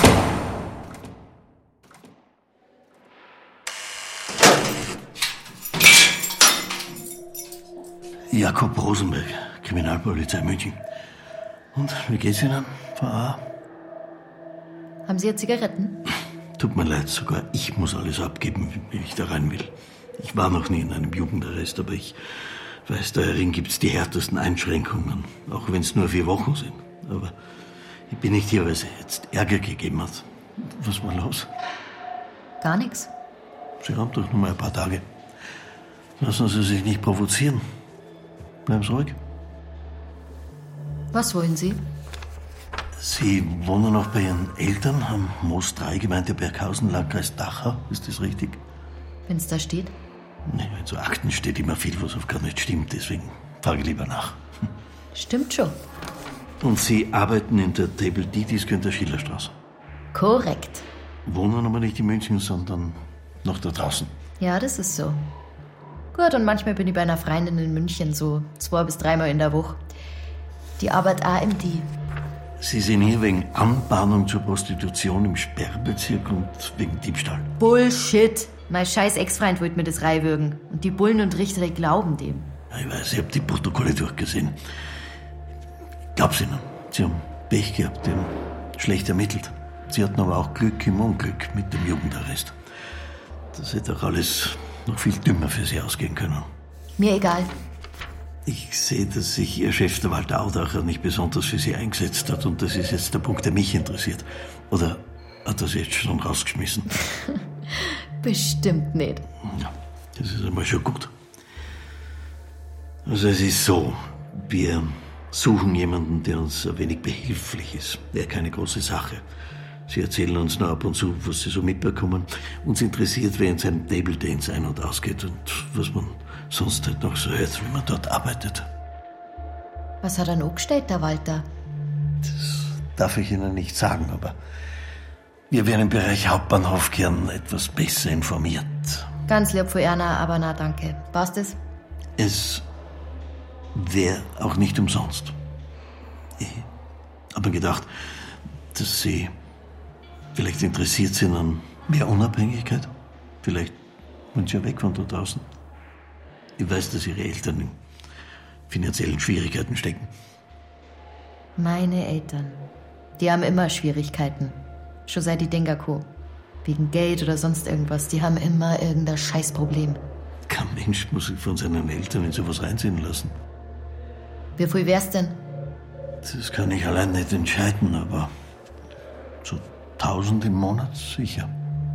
Jakob Rosenberg, Kriminalpolizei München. Und, wie geht's Ihnen, Frau Auer? Haben Sie jetzt Zigaretten? Tut mir leid, sogar ich muss alles abgeben, wenn ich da rein will. Ich war noch nie in einem Jugendarrest, aber ich weiß, darin gibt's die härtesten Einschränkungen, auch wenn es nur 4 Wochen sind. Aber ich bin nicht hier, weil es jetzt Ärger gegeben hat. Was war los? Gar nichts. Sie haben doch nur mal ein paar Tage. Lassen Sie sich nicht provozieren. Bleiben Sie ruhig. Was wollen Sie? Sie wohnen noch bei Ihren Eltern am Moos 3, Gemeinde Berghausen, Landkreis Dachau. Ist das richtig? Wenn's da steht? Nee, in so Akten steht immer viel, was oft gar nicht stimmt. Deswegen frage ich lieber nach. Stimmt schon. Und Sie arbeiten in der Table Didis Günther-Schiller-Straße? Korrekt. Wohnen aber nicht in München, sondern noch da draußen. Ja, das ist so. Gut, und manchmal bin ich bei einer Freundin in München so 2 bis 3 Mal in der Woche. Die arbeitet auch im Die. Sie sind hier wegen Anbahnung zur Prostitution im Sperrbezirk und wegen Diebstahl. Bullshit. Mein scheiß Ex-Freund wollte mir das reinwürgen. Und die Bullen und Richter, die glauben dem. Ich weiß, ich habe die Protokolle durchgesehen. Glaub's Ihnen. Sie haben Pech gehabt, die haben schlecht ermittelt. Sie hatten aber auch Glück im Unglück mit dem Jugendarrest. Das hätte auch alles noch viel dümmer für Sie ausgehen können. Mir egal. Ich sehe, dass sich Ihr Chef, der Walter Audacher, nicht besonders für Sie eingesetzt hat. Und das ist jetzt der Punkt, der mich interessiert. Oder hat er Sie jetzt schon rausgeschmissen? Bestimmt nicht. Ja, das ist einmal schon gut. Also es ist so, wir suchen jemanden, der uns ein wenig behilflich ist. Wäre keine große Sache. Sie erzählen uns nur ab und zu, was Sie so mitbekommen. Uns interessiert, wer in seinem Table Dance ein- und ausgeht und was man sonst halt noch so hört, wenn man dort arbeitet. Was hat er noch gestellt, der Walter? Das darf ich Ihnen nicht sagen, aber wir wären im Bereich Hauptbahnhof gern etwas besser informiert. Ganz lieb von Erna, aber na danke. Passt es? Es wäre auch nicht umsonst. Ich habe mir gedacht, dass Sie vielleicht interessiert sind an mehr Unabhängigkeit. Vielleicht wollen Sie ja weg von dort draußen. Ich weiß, dass Ihre Eltern in finanziellen Schwierigkeiten stecken. Meine Eltern. Die haben immer Schwierigkeiten. Schon seit die Dengako. Wegen Geld oder sonst irgendwas. Die haben immer irgendein Scheißproblem. Kein Mensch muss sich von seinen Eltern in sowas reinziehen lassen. Wie viel wär's denn? Das kann ich allein nicht entscheiden, aber so 1000 im Monat sicher.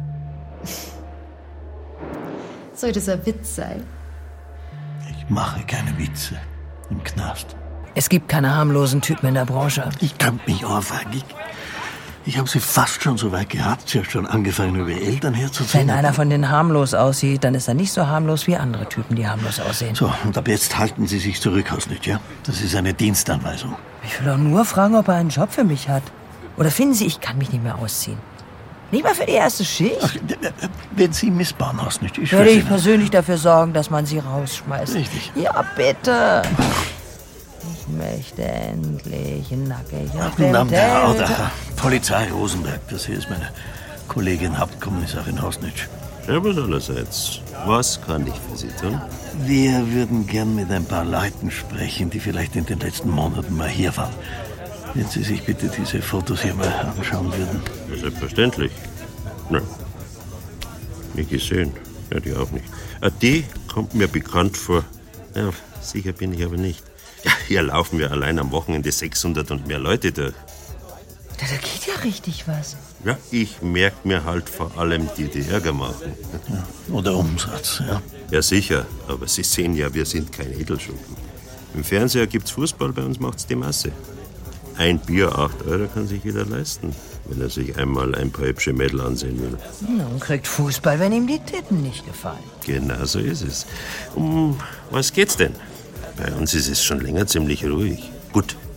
Soll das ein Witz sein? Ich mache keine Witze im Knast. Es gibt keine harmlosen Typen in der Branche. Ich kann mich aufwagen. Ich habe sie fast schon so weit gehabt. Sie hat schon angefangen, über ihre Eltern herzuziehen. Wenn einer von denen harmlos aussieht, dann ist er nicht so harmlos wie andere Typen, die harmlos aussehen. So, und ab jetzt halten Sie sich zurück, Hausnitsch, ja? Das ist eine Dienstanweisung. Ich will doch nur fragen, ob er einen Job für mich hat. Oder finden Sie, ich kann mich nicht mehr ausziehen? Nicht mal für die erste Schicht? Ach, wenn Sie missbauen, Hausnitsch, ich werde ich persönlich dafür sorgen, dass man Sie rausschmeißt. Richtig. Ja, bitte. Ich möchte endlich nackig auf dem Namen der Teppich. Audacher. Polizei Rosenberg. Das hier ist meine Kollegin Hauptkommissarin Hausnitsch. Servus allerseits. Was kann ich für Sie tun? Wir würden gern mit ein paar Leuten sprechen, die vielleicht in den letzten Monaten mal hier waren. Wenn Sie sich bitte diese Fotos hier mal anschauen würden. Ja, selbstverständlich. Nein. Nie gesehen. Ja, die auch nicht. Die kommt mir bekannt vor. Ja, sicher bin ich aber nicht. Ja, hier laufen wir allein am Wochenende 600 und mehr Leute durch. Da geht ja richtig was. Ja, ich merke mir halt vor allem die Ärger machen. Ja, oder Umsatz, ja. Ja, sicher. Aber Sie sehen ja, wir sind kein Edelschuppen. Im Fernseher gibt's Fußball, bei uns macht's die Masse. Ein Bier, 8 € kann sich jeder leisten, wenn er sich einmal ein paar hübsche Mädel ansehen will. Ja, und kriegt Fußball, wenn ihm die Titten nicht gefallen. Genau so ist es. Um was geht's denn? Bei uns ist es schon länger ziemlich ruhig. Gut,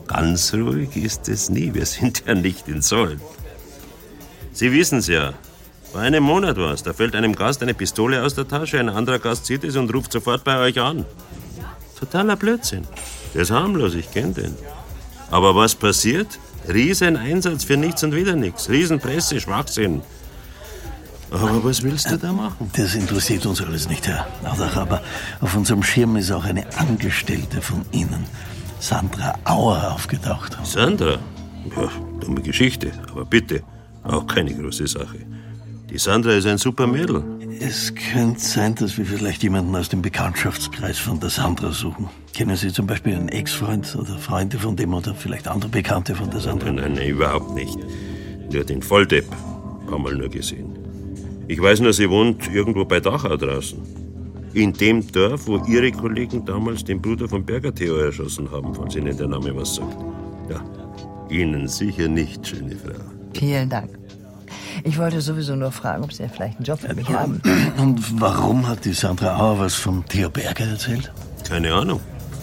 ganz ruhig ist es nie. Wir sind ja nicht in Soll. Sie wissen's ja. Vor einem Monat war's. Da fällt einem Gast eine Pistole aus der Tasche, ein anderer Gast sieht es und ruft sofort bei euch an. Totaler Blödsinn. Der ist harmlos, ich kenn den. Aber was passiert? Rieseneinsatz für nichts und wieder nichts. Riesenpresse, Schwachsinn. Aber was willst du da machen? Das interessiert uns alles nicht, Herr Audach, aber auf unserem Schirm ist auch eine Angestellte von Ihnen, Sandra Auer, aufgetaucht. Sandra? Ja, dumme Geschichte, aber bitte, auch keine große Sache. Die Sandra ist ein super Mädel. Es könnte sein, dass wir vielleicht jemanden aus dem Bekanntschaftskreis von der Sandra suchen. Kennen Sie zum Beispiel einen Ex-Freund oder Freunde von dem oder vielleicht andere Bekannte von der Sandra? Nein, überhaupt nicht. Nur den Volldepp. Paar Mal nur gesehen. Ich weiß nur, sie wohnt irgendwo bei Dachau draußen. In dem Dorf, wo Ihre Kollegen damals den Bruder von Berger Theo erschossen haben, falls Ihnen der Name was sagt. Ja, Ihnen sicher nicht, schöne Frau. Vielen Dank. Ich wollte sowieso nur fragen, ob Sie vielleicht einen Job für mich haben. Und warum hat die Sandra Auer was von Theo Berger erzählt? Keine Ahnung.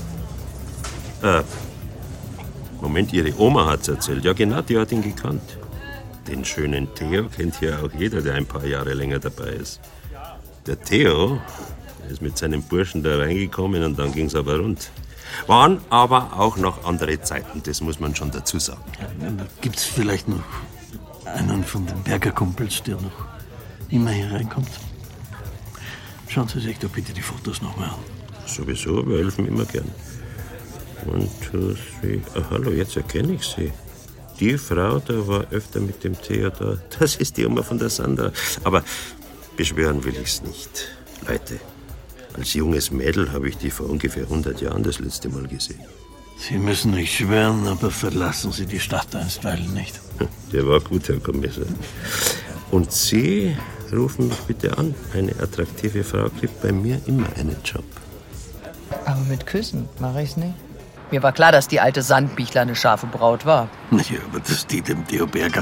Moment, Ihre Oma hat's erzählt. Ja genau, die hat ihn gekannt. Den schönen Theo kennt ja auch jeder, der ein paar Jahre länger dabei ist. Der Theo, der ist mit seinem Burschen da reingekommen und dann ging's aber rund. Waren aber auch noch andere Zeiten, das muss man schon dazu sagen. Gibt's vielleicht noch einen von den Berger-Kumpels, der noch immer hier reinkommt? Schauen Sie sich doch bitte die Fotos nochmal an. Sowieso, wir helfen immer gern. Und hallo, jetzt erkenne ich sie. Die Frau, da war öfter mit dem Theo da. Das ist die Oma von der Sandra. Aber beschwören will ich's nicht. Leute, als junges Mädel habe ich die vor ungefähr 100 Jahren das letzte Mal gesehen. Sie müssen nicht schwören, aber verlassen Sie die Stadt einstweilen nicht. Der war gut, Herr Kommissar. Und Sie rufen mich bitte an. Eine attraktive Frau kriegt bei mir immer einen Job. Aber mit Küssen mache ich's nicht. Mir war klar, dass die alte Sandbichler eine scharfe Braut war. Ja, aber das steht dem Theo Berger.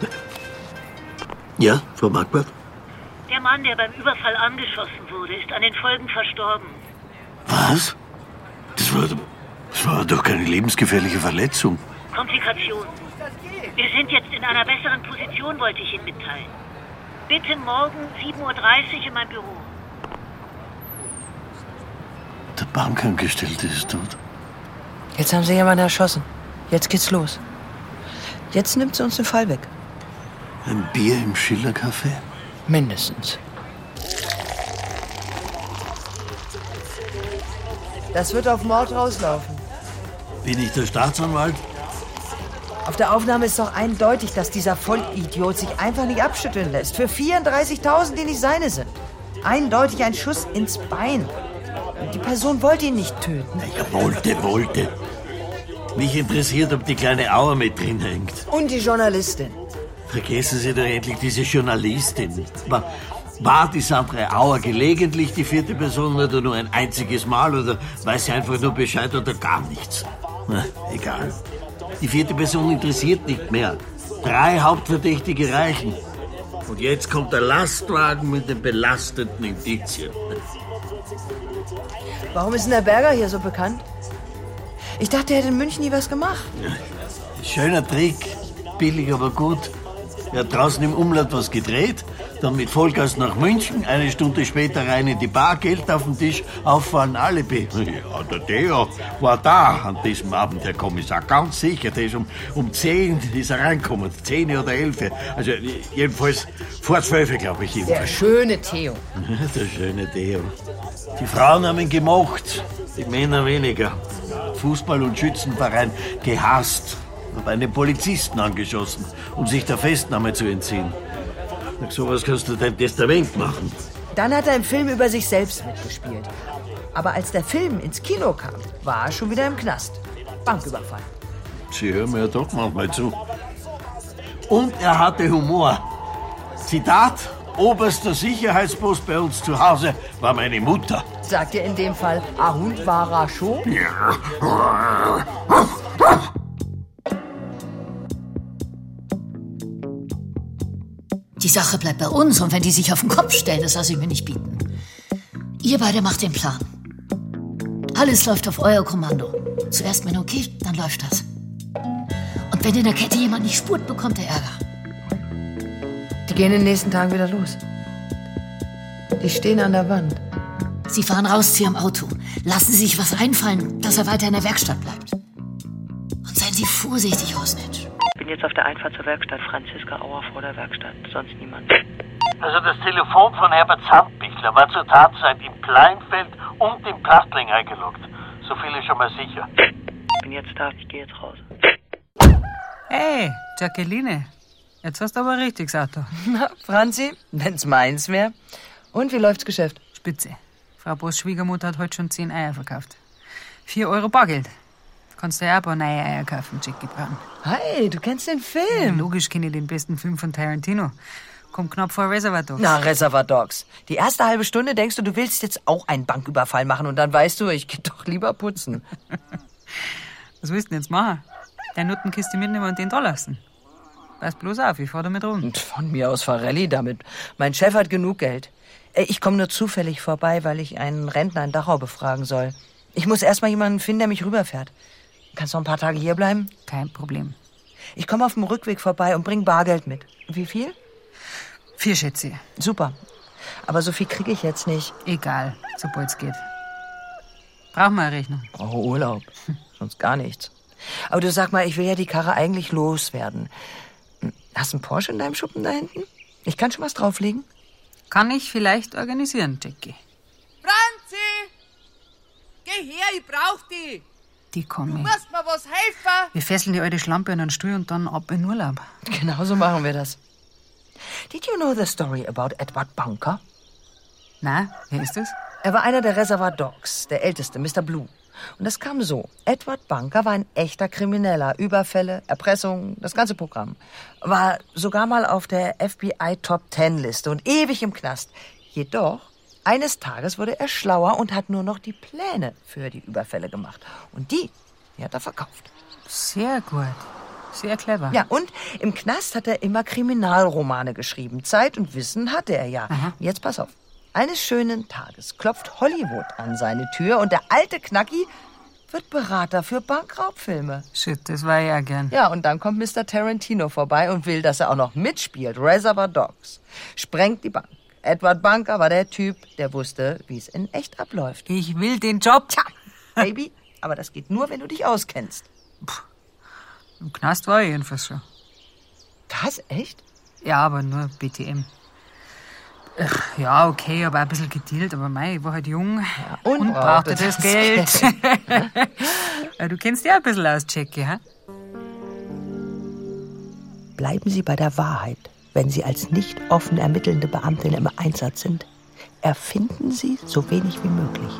Ja, Frau Marquardt? Der Mann, der beim Überfall angeschossen wurde, ist an den Folgen verstorben. Was? Das war doch keine lebensgefährliche Verletzung. Komplikation. Wir sind jetzt in einer besseren Position, wollte ich Ihnen mitteilen. Bitte morgen 7:30 Uhr in mein Büro. Der Bankangestellte ist tot. Jetzt haben Sie jemanden erschossen. Jetzt geht's los. Jetzt nimmt sie uns den Fall weg. Ein Bier im Schiller-Café? Mindestens. Das wird auf Mord rauslaufen. Bin ich der Staatsanwalt? Auf der Aufnahme ist doch eindeutig, dass dieser Vollidiot sich einfach nicht abschütteln lässt. Für 34.000, die nicht seine sind. Eindeutig ein Schuss ins Bein. Die Person wollte ihn nicht töten. Ja, wollte. Mich interessiert, ob die kleine Auer mit drin hängt. Und die Journalistin. Vergessen Sie doch endlich diese Journalistin. War die Sandra Auer gelegentlich die vierte Person oder nur ein einziges Mal oder weiß sie einfach nur Bescheid oder gar nichts? Na, egal. Die vierte Person interessiert nicht mehr. 3 Hauptverdächtige reichen. Und jetzt kommt der Lastwagen mit den belastenden Indizien. Warum ist denn der Berger hier so bekannt? Ich dachte, er hätte in München nie was gemacht. Ja, schöner Trick. Billig, aber gut. Er hat draußen im Umland was gedreht, dann mit Vollgas nach München, 1 Stunde später rein in die Bar, Geld auf den Tisch, auffahren, Alibi. Ja, der Theo war da an diesem Abend, Herr Kommissar, ganz sicher. Der ist um 10 ist er reingekommen, 10 oder 11. Also jedenfalls vor 12, glaube ich. Der schöne Theo. Der schöne Theo. Die Frauen haben ihn gemocht, die Männer weniger. Fußball- und Schützenverein gehasst. Hab einen Polizisten angeschossen, um sich der Festnahme zu entziehen. Nach sowas kannst du dein Testament machen. Dann hat er im Film über sich selbst mitgespielt. Aber als der Film ins Kino kam, war er schon wieder im Knast. Banküberfall. Sie hören mir ja doch manchmal zu. Und er hatte Humor. Zitat: Oberster Sicherheitspost bei uns zu Hause war meine Mutter. Sagt ihr in dem Fall, a Hund war er schon? Ja. Die Sache bleibt bei uns und wenn die sich auf den Kopf stellen, das lasse ich mir nicht bieten. Ihr beide macht den Plan. Alles läuft auf euer Kommando. Zuerst Menno okay, dann läuft das. Wenn in der Kette jemand nicht spurt, bekommt er Ärger. Die gehen in den nächsten Tagen wieder los. Die stehen an der Wand. Sie fahren raus zu Ihrem Auto. Lassen Sie sich was einfallen, dass er weiter in der Werkstatt bleibt. Und seien Sie vorsichtig, Hosnitsch. Ich bin jetzt auf der Einfahrt zur Werkstatt. Franziska Auer vor der Werkstatt. Sonst niemand. Also das Telefon von Herbert Sandbichler war zur Tatzeit im Kleinfeld und im Plastling eingeloggt. So viel ist schon mal sicher. Ich bin jetzt da. Ich gehe jetzt raus. Hey, Jacqueline. Jetzt hast du aber ein richtiges Auto. Na, Franzi, wenn's meins wäre. Und wie läuft's Geschäft? Spitze. Frau Boss' Schwiegermutter hat heute schon 10 Eier verkauft. 4 Euro Bargeld. Kannst du ja auch ein paar neue Eier kaufen, Jackie Brown. Hey, du kennst den Film. Ja, logisch kenne ich den besten Film von Tarantino. Kommt knapp vor Reservoir Dogs. Na, Reservoir Dogs. Die erste halbe Stunde denkst du willst jetzt auch einen Banküberfall machen und dann weißt du, ich geh doch lieber putzen. Was willst du denn jetzt machen? Deine Nuttenkiste mitnehmen und den da lassen? Pass bloß auf, ich fahr damit rum. Und von mir aus fahr Rallye damit. Mein Chef hat genug Geld. Ich komme nur zufällig vorbei, weil ich einen Rentner in Dachau befragen soll. Ich muss erst mal jemanden finden, der mich rüberfährt. Kannst du noch ein paar Tage hier bleiben? Kein Problem. Ich komme auf dem Rückweg vorbei und bring Bargeld mit. Wie viel? 4 Schätze. Super. Aber so viel kriege ich jetzt nicht. Egal, sobald's geht. Brauchen wir eine Rechnung? Brauche Urlaub. Sonst gar nichts. Aber du sag mal, ich will ja die Karre eigentlich loswerden. Hast du einen Porsche in deinem Schuppen da hinten? Ich kann schon was drauflegen. Kann ich vielleicht organisieren, Jackie. Franzi! Geh her, ich brauch die! Die kommen. Du musst mir was helfen! Wir fesseln die alte Schlampe an einen Stuhl und dann ab in Urlaub. Genau so machen wir das. Did you know the story about Edward Bunker? Na, wer ist das? Er war einer der Reservoir Dogs, der älteste, Mr. Blue. Und das kam so. Edward Bunker war ein echter Krimineller. Überfälle, Erpressung, das ganze Programm. War sogar mal auf der FBI Top 10 Liste und ewig im Knast. Jedoch, eines Tages wurde er schlauer und hat nur noch die Pläne für die Überfälle gemacht. Und die hat er verkauft. Sehr gut. Sehr clever. Ja, und im Knast hat er immer Kriminalromane geschrieben. Zeit und Wissen hatte er ja. Aha. Jetzt pass auf. Eines schönen Tages klopft Hollywood an seine Tür und der alte Knacki wird Berater für Bankraubfilme. Shit, das war ja gern. Ja, und dann kommt Mr. Tarantino vorbei und will, dass er auch noch mitspielt. Reservoir Dogs. Sprengt die Bank. Edward Bunker war der Typ, der wusste, wie es in echt abläuft. Ich will den Job. Tja, Baby, aber das geht nur, wenn du dich auskennst. Im Knast war ich jedenfalls schon. Was? Echt? Ja, aber nur BTM. Ja, okay, aber ein bisschen gedealt. Aber mei, ich war halt jung und brauchte das Geld. Du kennst ja ein bisschen aus, Jackie, ha? Bleiben Sie bei der Wahrheit, wenn Sie als nicht offen ermittelnde Beamtin im Einsatz sind. Erfinden Sie so wenig wie möglich.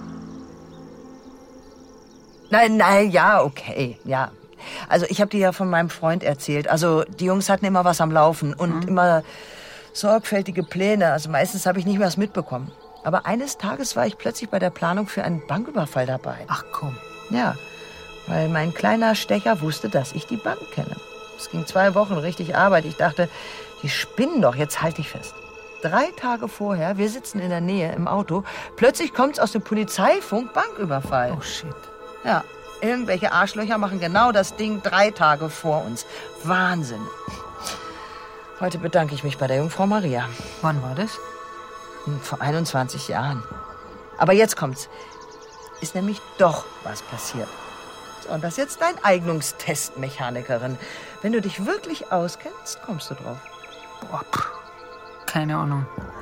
Nein, ja, okay, ja. Also ich habe dir ja von meinem Freund erzählt. Also die Jungs hatten immer was am Laufen und immer sorgfältige Pläne. Also meistens habe ich nicht mehr was mitbekommen. Aber eines Tages war ich plötzlich bei der Planung für einen Banküberfall dabei. Ach komm. Ja, weil mein kleiner Stecher wusste, dass ich die Bank kenne. Es ging 2 Wochen richtig Arbeit. Ich dachte, die spinnen doch, jetzt halte ich fest. 3 Tage vorher, wir sitzen in der Nähe im Auto, plötzlich kommt's aus dem Polizeifunk, Banküberfall. Oh shit. Ja, irgendwelche Arschlöcher machen genau das Ding 3 Tage vor uns. Wahnsinn. Heute bedanke ich mich bei der Jungfrau Maria. Wann war das? Vor 21 Jahren. Aber jetzt kommt's. Ist nämlich doch was passiert. So, und das ist jetzt dein Eignungstest, Mechanikerin. Wenn du dich wirklich auskennst, kommst du drauf. Boah, keine Ahnung.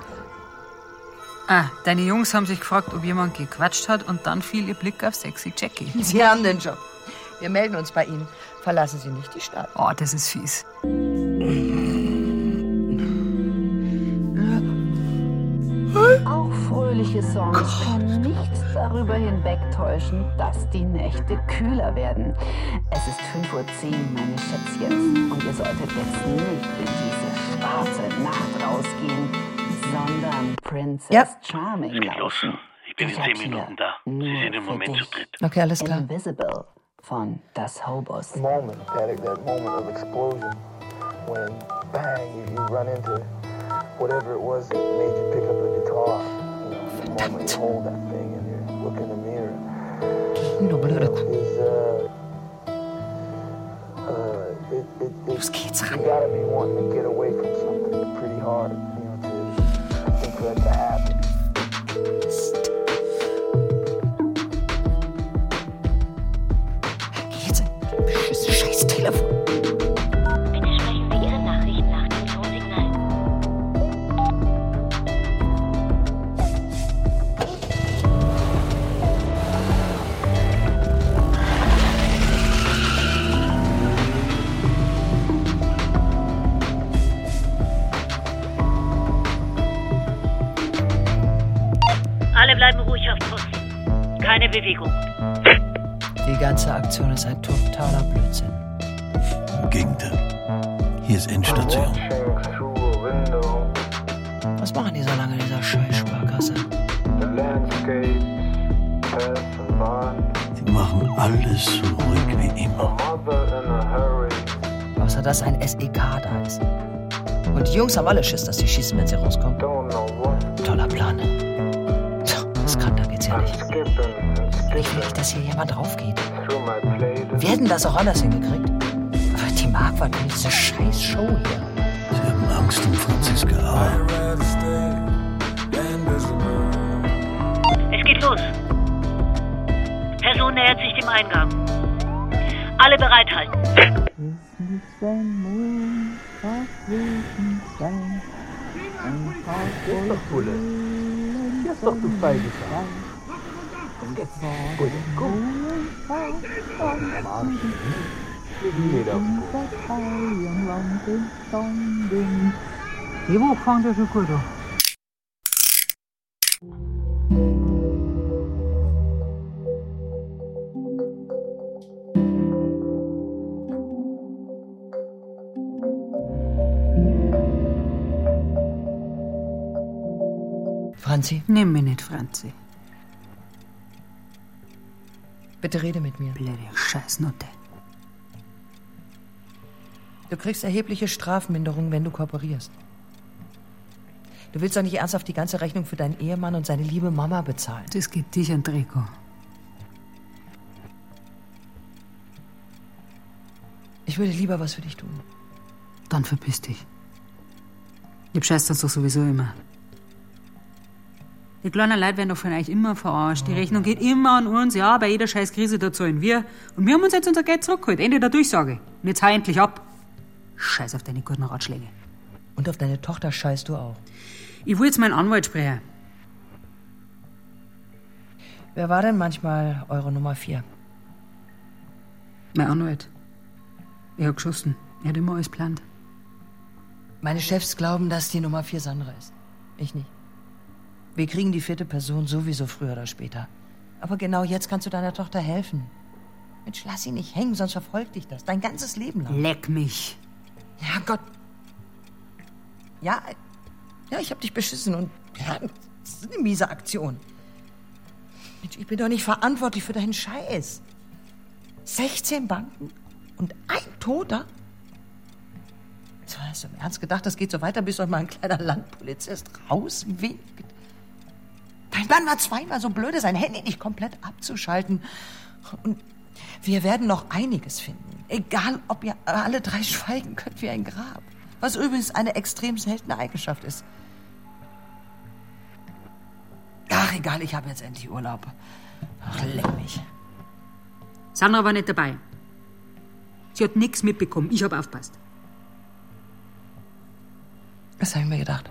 Ah, deine Jungs haben sich gefragt, ob jemand gequatscht hat und dann fiel ihr Blick auf sexy Jackie. Sie haben den Job. Wir melden uns bei Ihnen. Verlassen Sie nicht die Stadt. Oh, das ist fies. Auch fröhliche Songs können nichts darüber hinwegtäuschen, dass die Nächte kühler werden. Es ist 5:10 Uhr, meine Schätzchen. Und ihr solltet jetzt nicht in diese schwarze Nacht rausgehen, sondern Princess Charming lauschen. Ich bin in 10 Minuten da. Sie sind im Moment zu dritt. Okay, alles klar. Invisible von Das Hobos. Moment, that moment of explosion, when bang, you run into whatever it was that made you pick up the guitar. You know, the moment you hold that thing and you look in the mirror. Los geht's ran. You gotta be wanting to get away from something pretty hard, I think for that to happen. Geht's? Scheiß Telefon. Bitte sprechen Sie Ihre Nachricht nach dem Tonsignal. Alle bleiben ruhig auf Post. Keine Bewegung. Die ganze Aktion ist ein totaler Blödsinn. Im Gegenteil. Hier ist Endstation. Was machen die so lange in dieser Scheiß-Sparkasse? Die machen alles so ruhig wie immer. Außer dass ein SEK da ist. Und die Jungs haben alle Schiss, dass sie schießen, wenn sie rauskommen. Toller Plan. Das kann, da geht's ja nicht. Ich will nicht, dass hier jemand draufgeht. Wir hätten das auch anders hingekriegt. Aber die Marquardt will diese scheiß Show hier. Sie haben Angst um Franziska Auer. Es geht los. Person nähert sich dem Eingang. Alle bereithalten. Jetzt doch, du feige Sau. Komm jetzt. Gut, komm. Am Arsch. Die Woche fängt ja schon gut an. Franzi? Nimm mich nicht, Franzi. Bitte rede mit mir. Blöde Scheißnutte. Du kriegst erhebliche Strafminderung, wenn du kooperierst. Du willst doch nicht ernsthaft die ganze Rechnung für deinen Ehemann und seine liebe Mama bezahlen. Das geht dich an Trikot. Ich würde lieber was für dich tun. Dann verpiss dich. Ich scheiß das doch sowieso immer. Die kleinen Leute werden doch von euch immer verarscht. Die Rechnung geht immer an uns. Ja, bei jeder scheiß Krise da zahlen wir. Und wir haben uns jetzt unser Geld zurückgeholt. Ende der Durchsage. Und jetzt hau endlich ab. Scheiß auf deine guten Ratschläge. Und auf deine Tochter scheißt du auch. Ich will jetzt meinen Anwalt sprechen. Wer war denn manchmal eure Nummer 4? Mein Anwalt. Er hat geschossen. Er hat immer alles geplant. Meine Chefs glauben, dass die Nummer 4 Sandra ist. Ich nicht. Wir kriegen die 4. Person sowieso früher oder später. Aber genau jetzt kannst du deiner Tochter helfen. Mensch, lass sie nicht hängen, sonst verfolgt dich das. Dein ganzes Leben lang. Leck mich. Ja, Gott. Ja, ich hab dich beschissen und ja, das ist eine miese Aktion. Mensch, ich bin doch nicht verantwortlich für deinen Scheiß. 16 Banken und ein Toter? So, hast du im Ernst gedacht, das geht so weiter, bis euch mal ein kleiner Landpolizist rauswinkt? Dein Mann war 2-mal so blöde, sein Handy nicht komplett abzuschalten. Und wir werden noch einiges finden. Egal, ob ihr alle 3 schweigen könnt wie ein Grab. Was übrigens eine extrem seltene Eigenschaft ist. Ach, egal, ich habe jetzt endlich Urlaub. Ach, leck mich. Sandra war nicht dabei. Sie hat nichts mitbekommen. Ich habe aufgepasst. Das habe ich mir gedacht.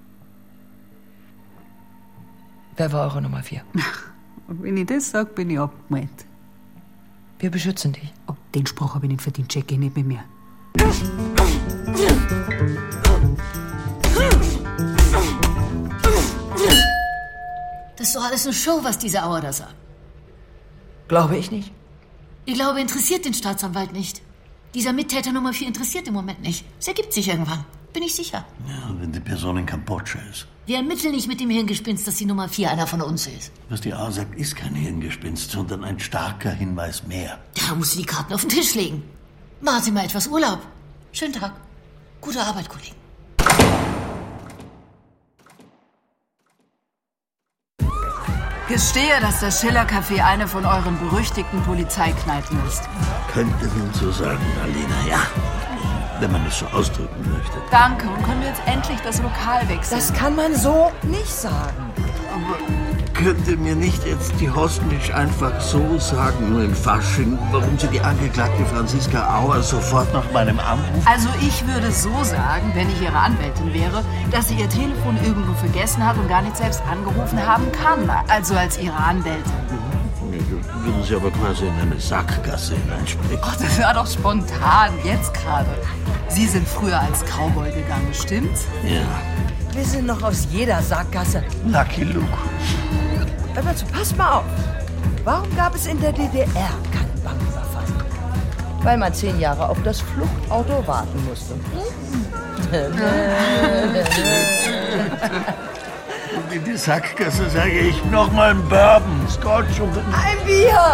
Wer war eure Nummer 4? Und wenn ich das sage, bin ich abgemeldet. Wir beschützen dich. Oh, den Spruch habe ich nicht verdient. Jackie, nicht mit mir. Das ist doch alles eine Show, was diese Auer da sagt. Glaube ich nicht. Ich glaube, interessiert den Staatsanwalt nicht. Dieser Mittäter Nummer 4 interessiert im Moment nicht. Es ergibt sich irgendwann. Bin ich sicher. Ja, wenn die Person in Kambodscha ist. Wir ermitteln nicht mit dem Hirngespinst, dass die Nummer 4 einer von uns ist. Was die A sagt, ist kein Hirngespinst, sondern ein starker Hinweis mehr. Da muss sie die Karten auf den Tisch legen. Machen Sie mal etwas Urlaub. Schönen Tag. Gute Arbeit, Kollegen. Gestehe, dass das Schiller-Café eine von euren berüchtigten Polizeikneipen ist. Könnte man so sagen, Alina, ja. Wenn man es so ausdrücken möchte. Danke. Und können wir jetzt endlich das Lokal wechseln? Das kann man so nicht sagen. Aber könnte mir nicht jetzt die Hosnitsch einfach so sagen, nur in Fasching, warum sie die Angeklagte Franziska Auer sofort nach meinem Anruf... Also ich würde so sagen, wenn ich ihre Anwältin wäre, dass sie ihr Telefon irgendwo vergessen hat und gar nicht selbst angerufen haben kann. Also als ihre Anwältin. Würden Sie aber quasi in eine Sackgasse hineinspringen. Oh, das war doch spontan, jetzt gerade. Sie sind früher als Cowboy gegangen, stimmt's? Ja. Wir sind noch aus jeder Sackgasse. Lucky Luke. Hör mal zu, pass mal auf. Warum gab es in der DDR keinen Banküberfall? Weil man 10 Jahre auf das Fluchtauto warten musste. Und in die Sackgasse sage ich nochmal ein Bourbon, Scotch und ein Bier.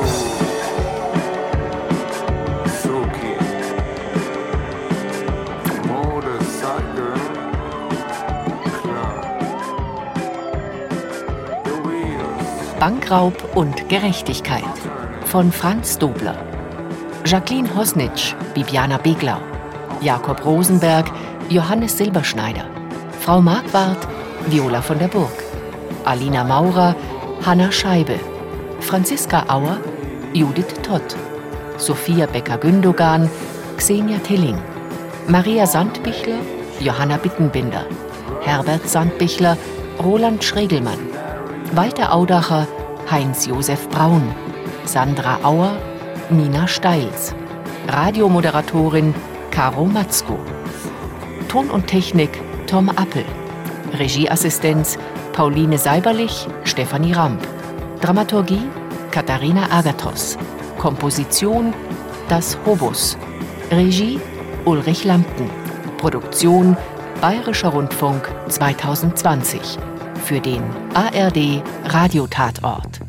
Bankraub und Gerechtigkeit von Franz Dobler. Jacqueline Hosnitsch, Bibiana Beglau. Jakob Rosenberg, Johannes Silberschneider. Frau Marquardt, Viola von der Burg. Alina Maurer, Hanna Scheibe. Franziska Auer, Judith Tott. Sophia Becker-Gündogan, Xenia Tilling. Maria Sandbichler, Johanna Bittenbinder. Herbert Sandbichler, Roland Schregelmann. Walter Audacher, Heinz-Josef Braun. Sandra Auer, Nina Steils. Radiomoderatorin Caro Matzko. Ton und Technik Tom Appel. Regieassistenz Pauline Seiberlich, Stefanie Ramp. Dramaturgie Katharina Agathos. Komposition Das Hobus. Regie Ulrich Lampen. Produktion Bayerischer Rundfunk 2020. Für den ARD Radiotatort.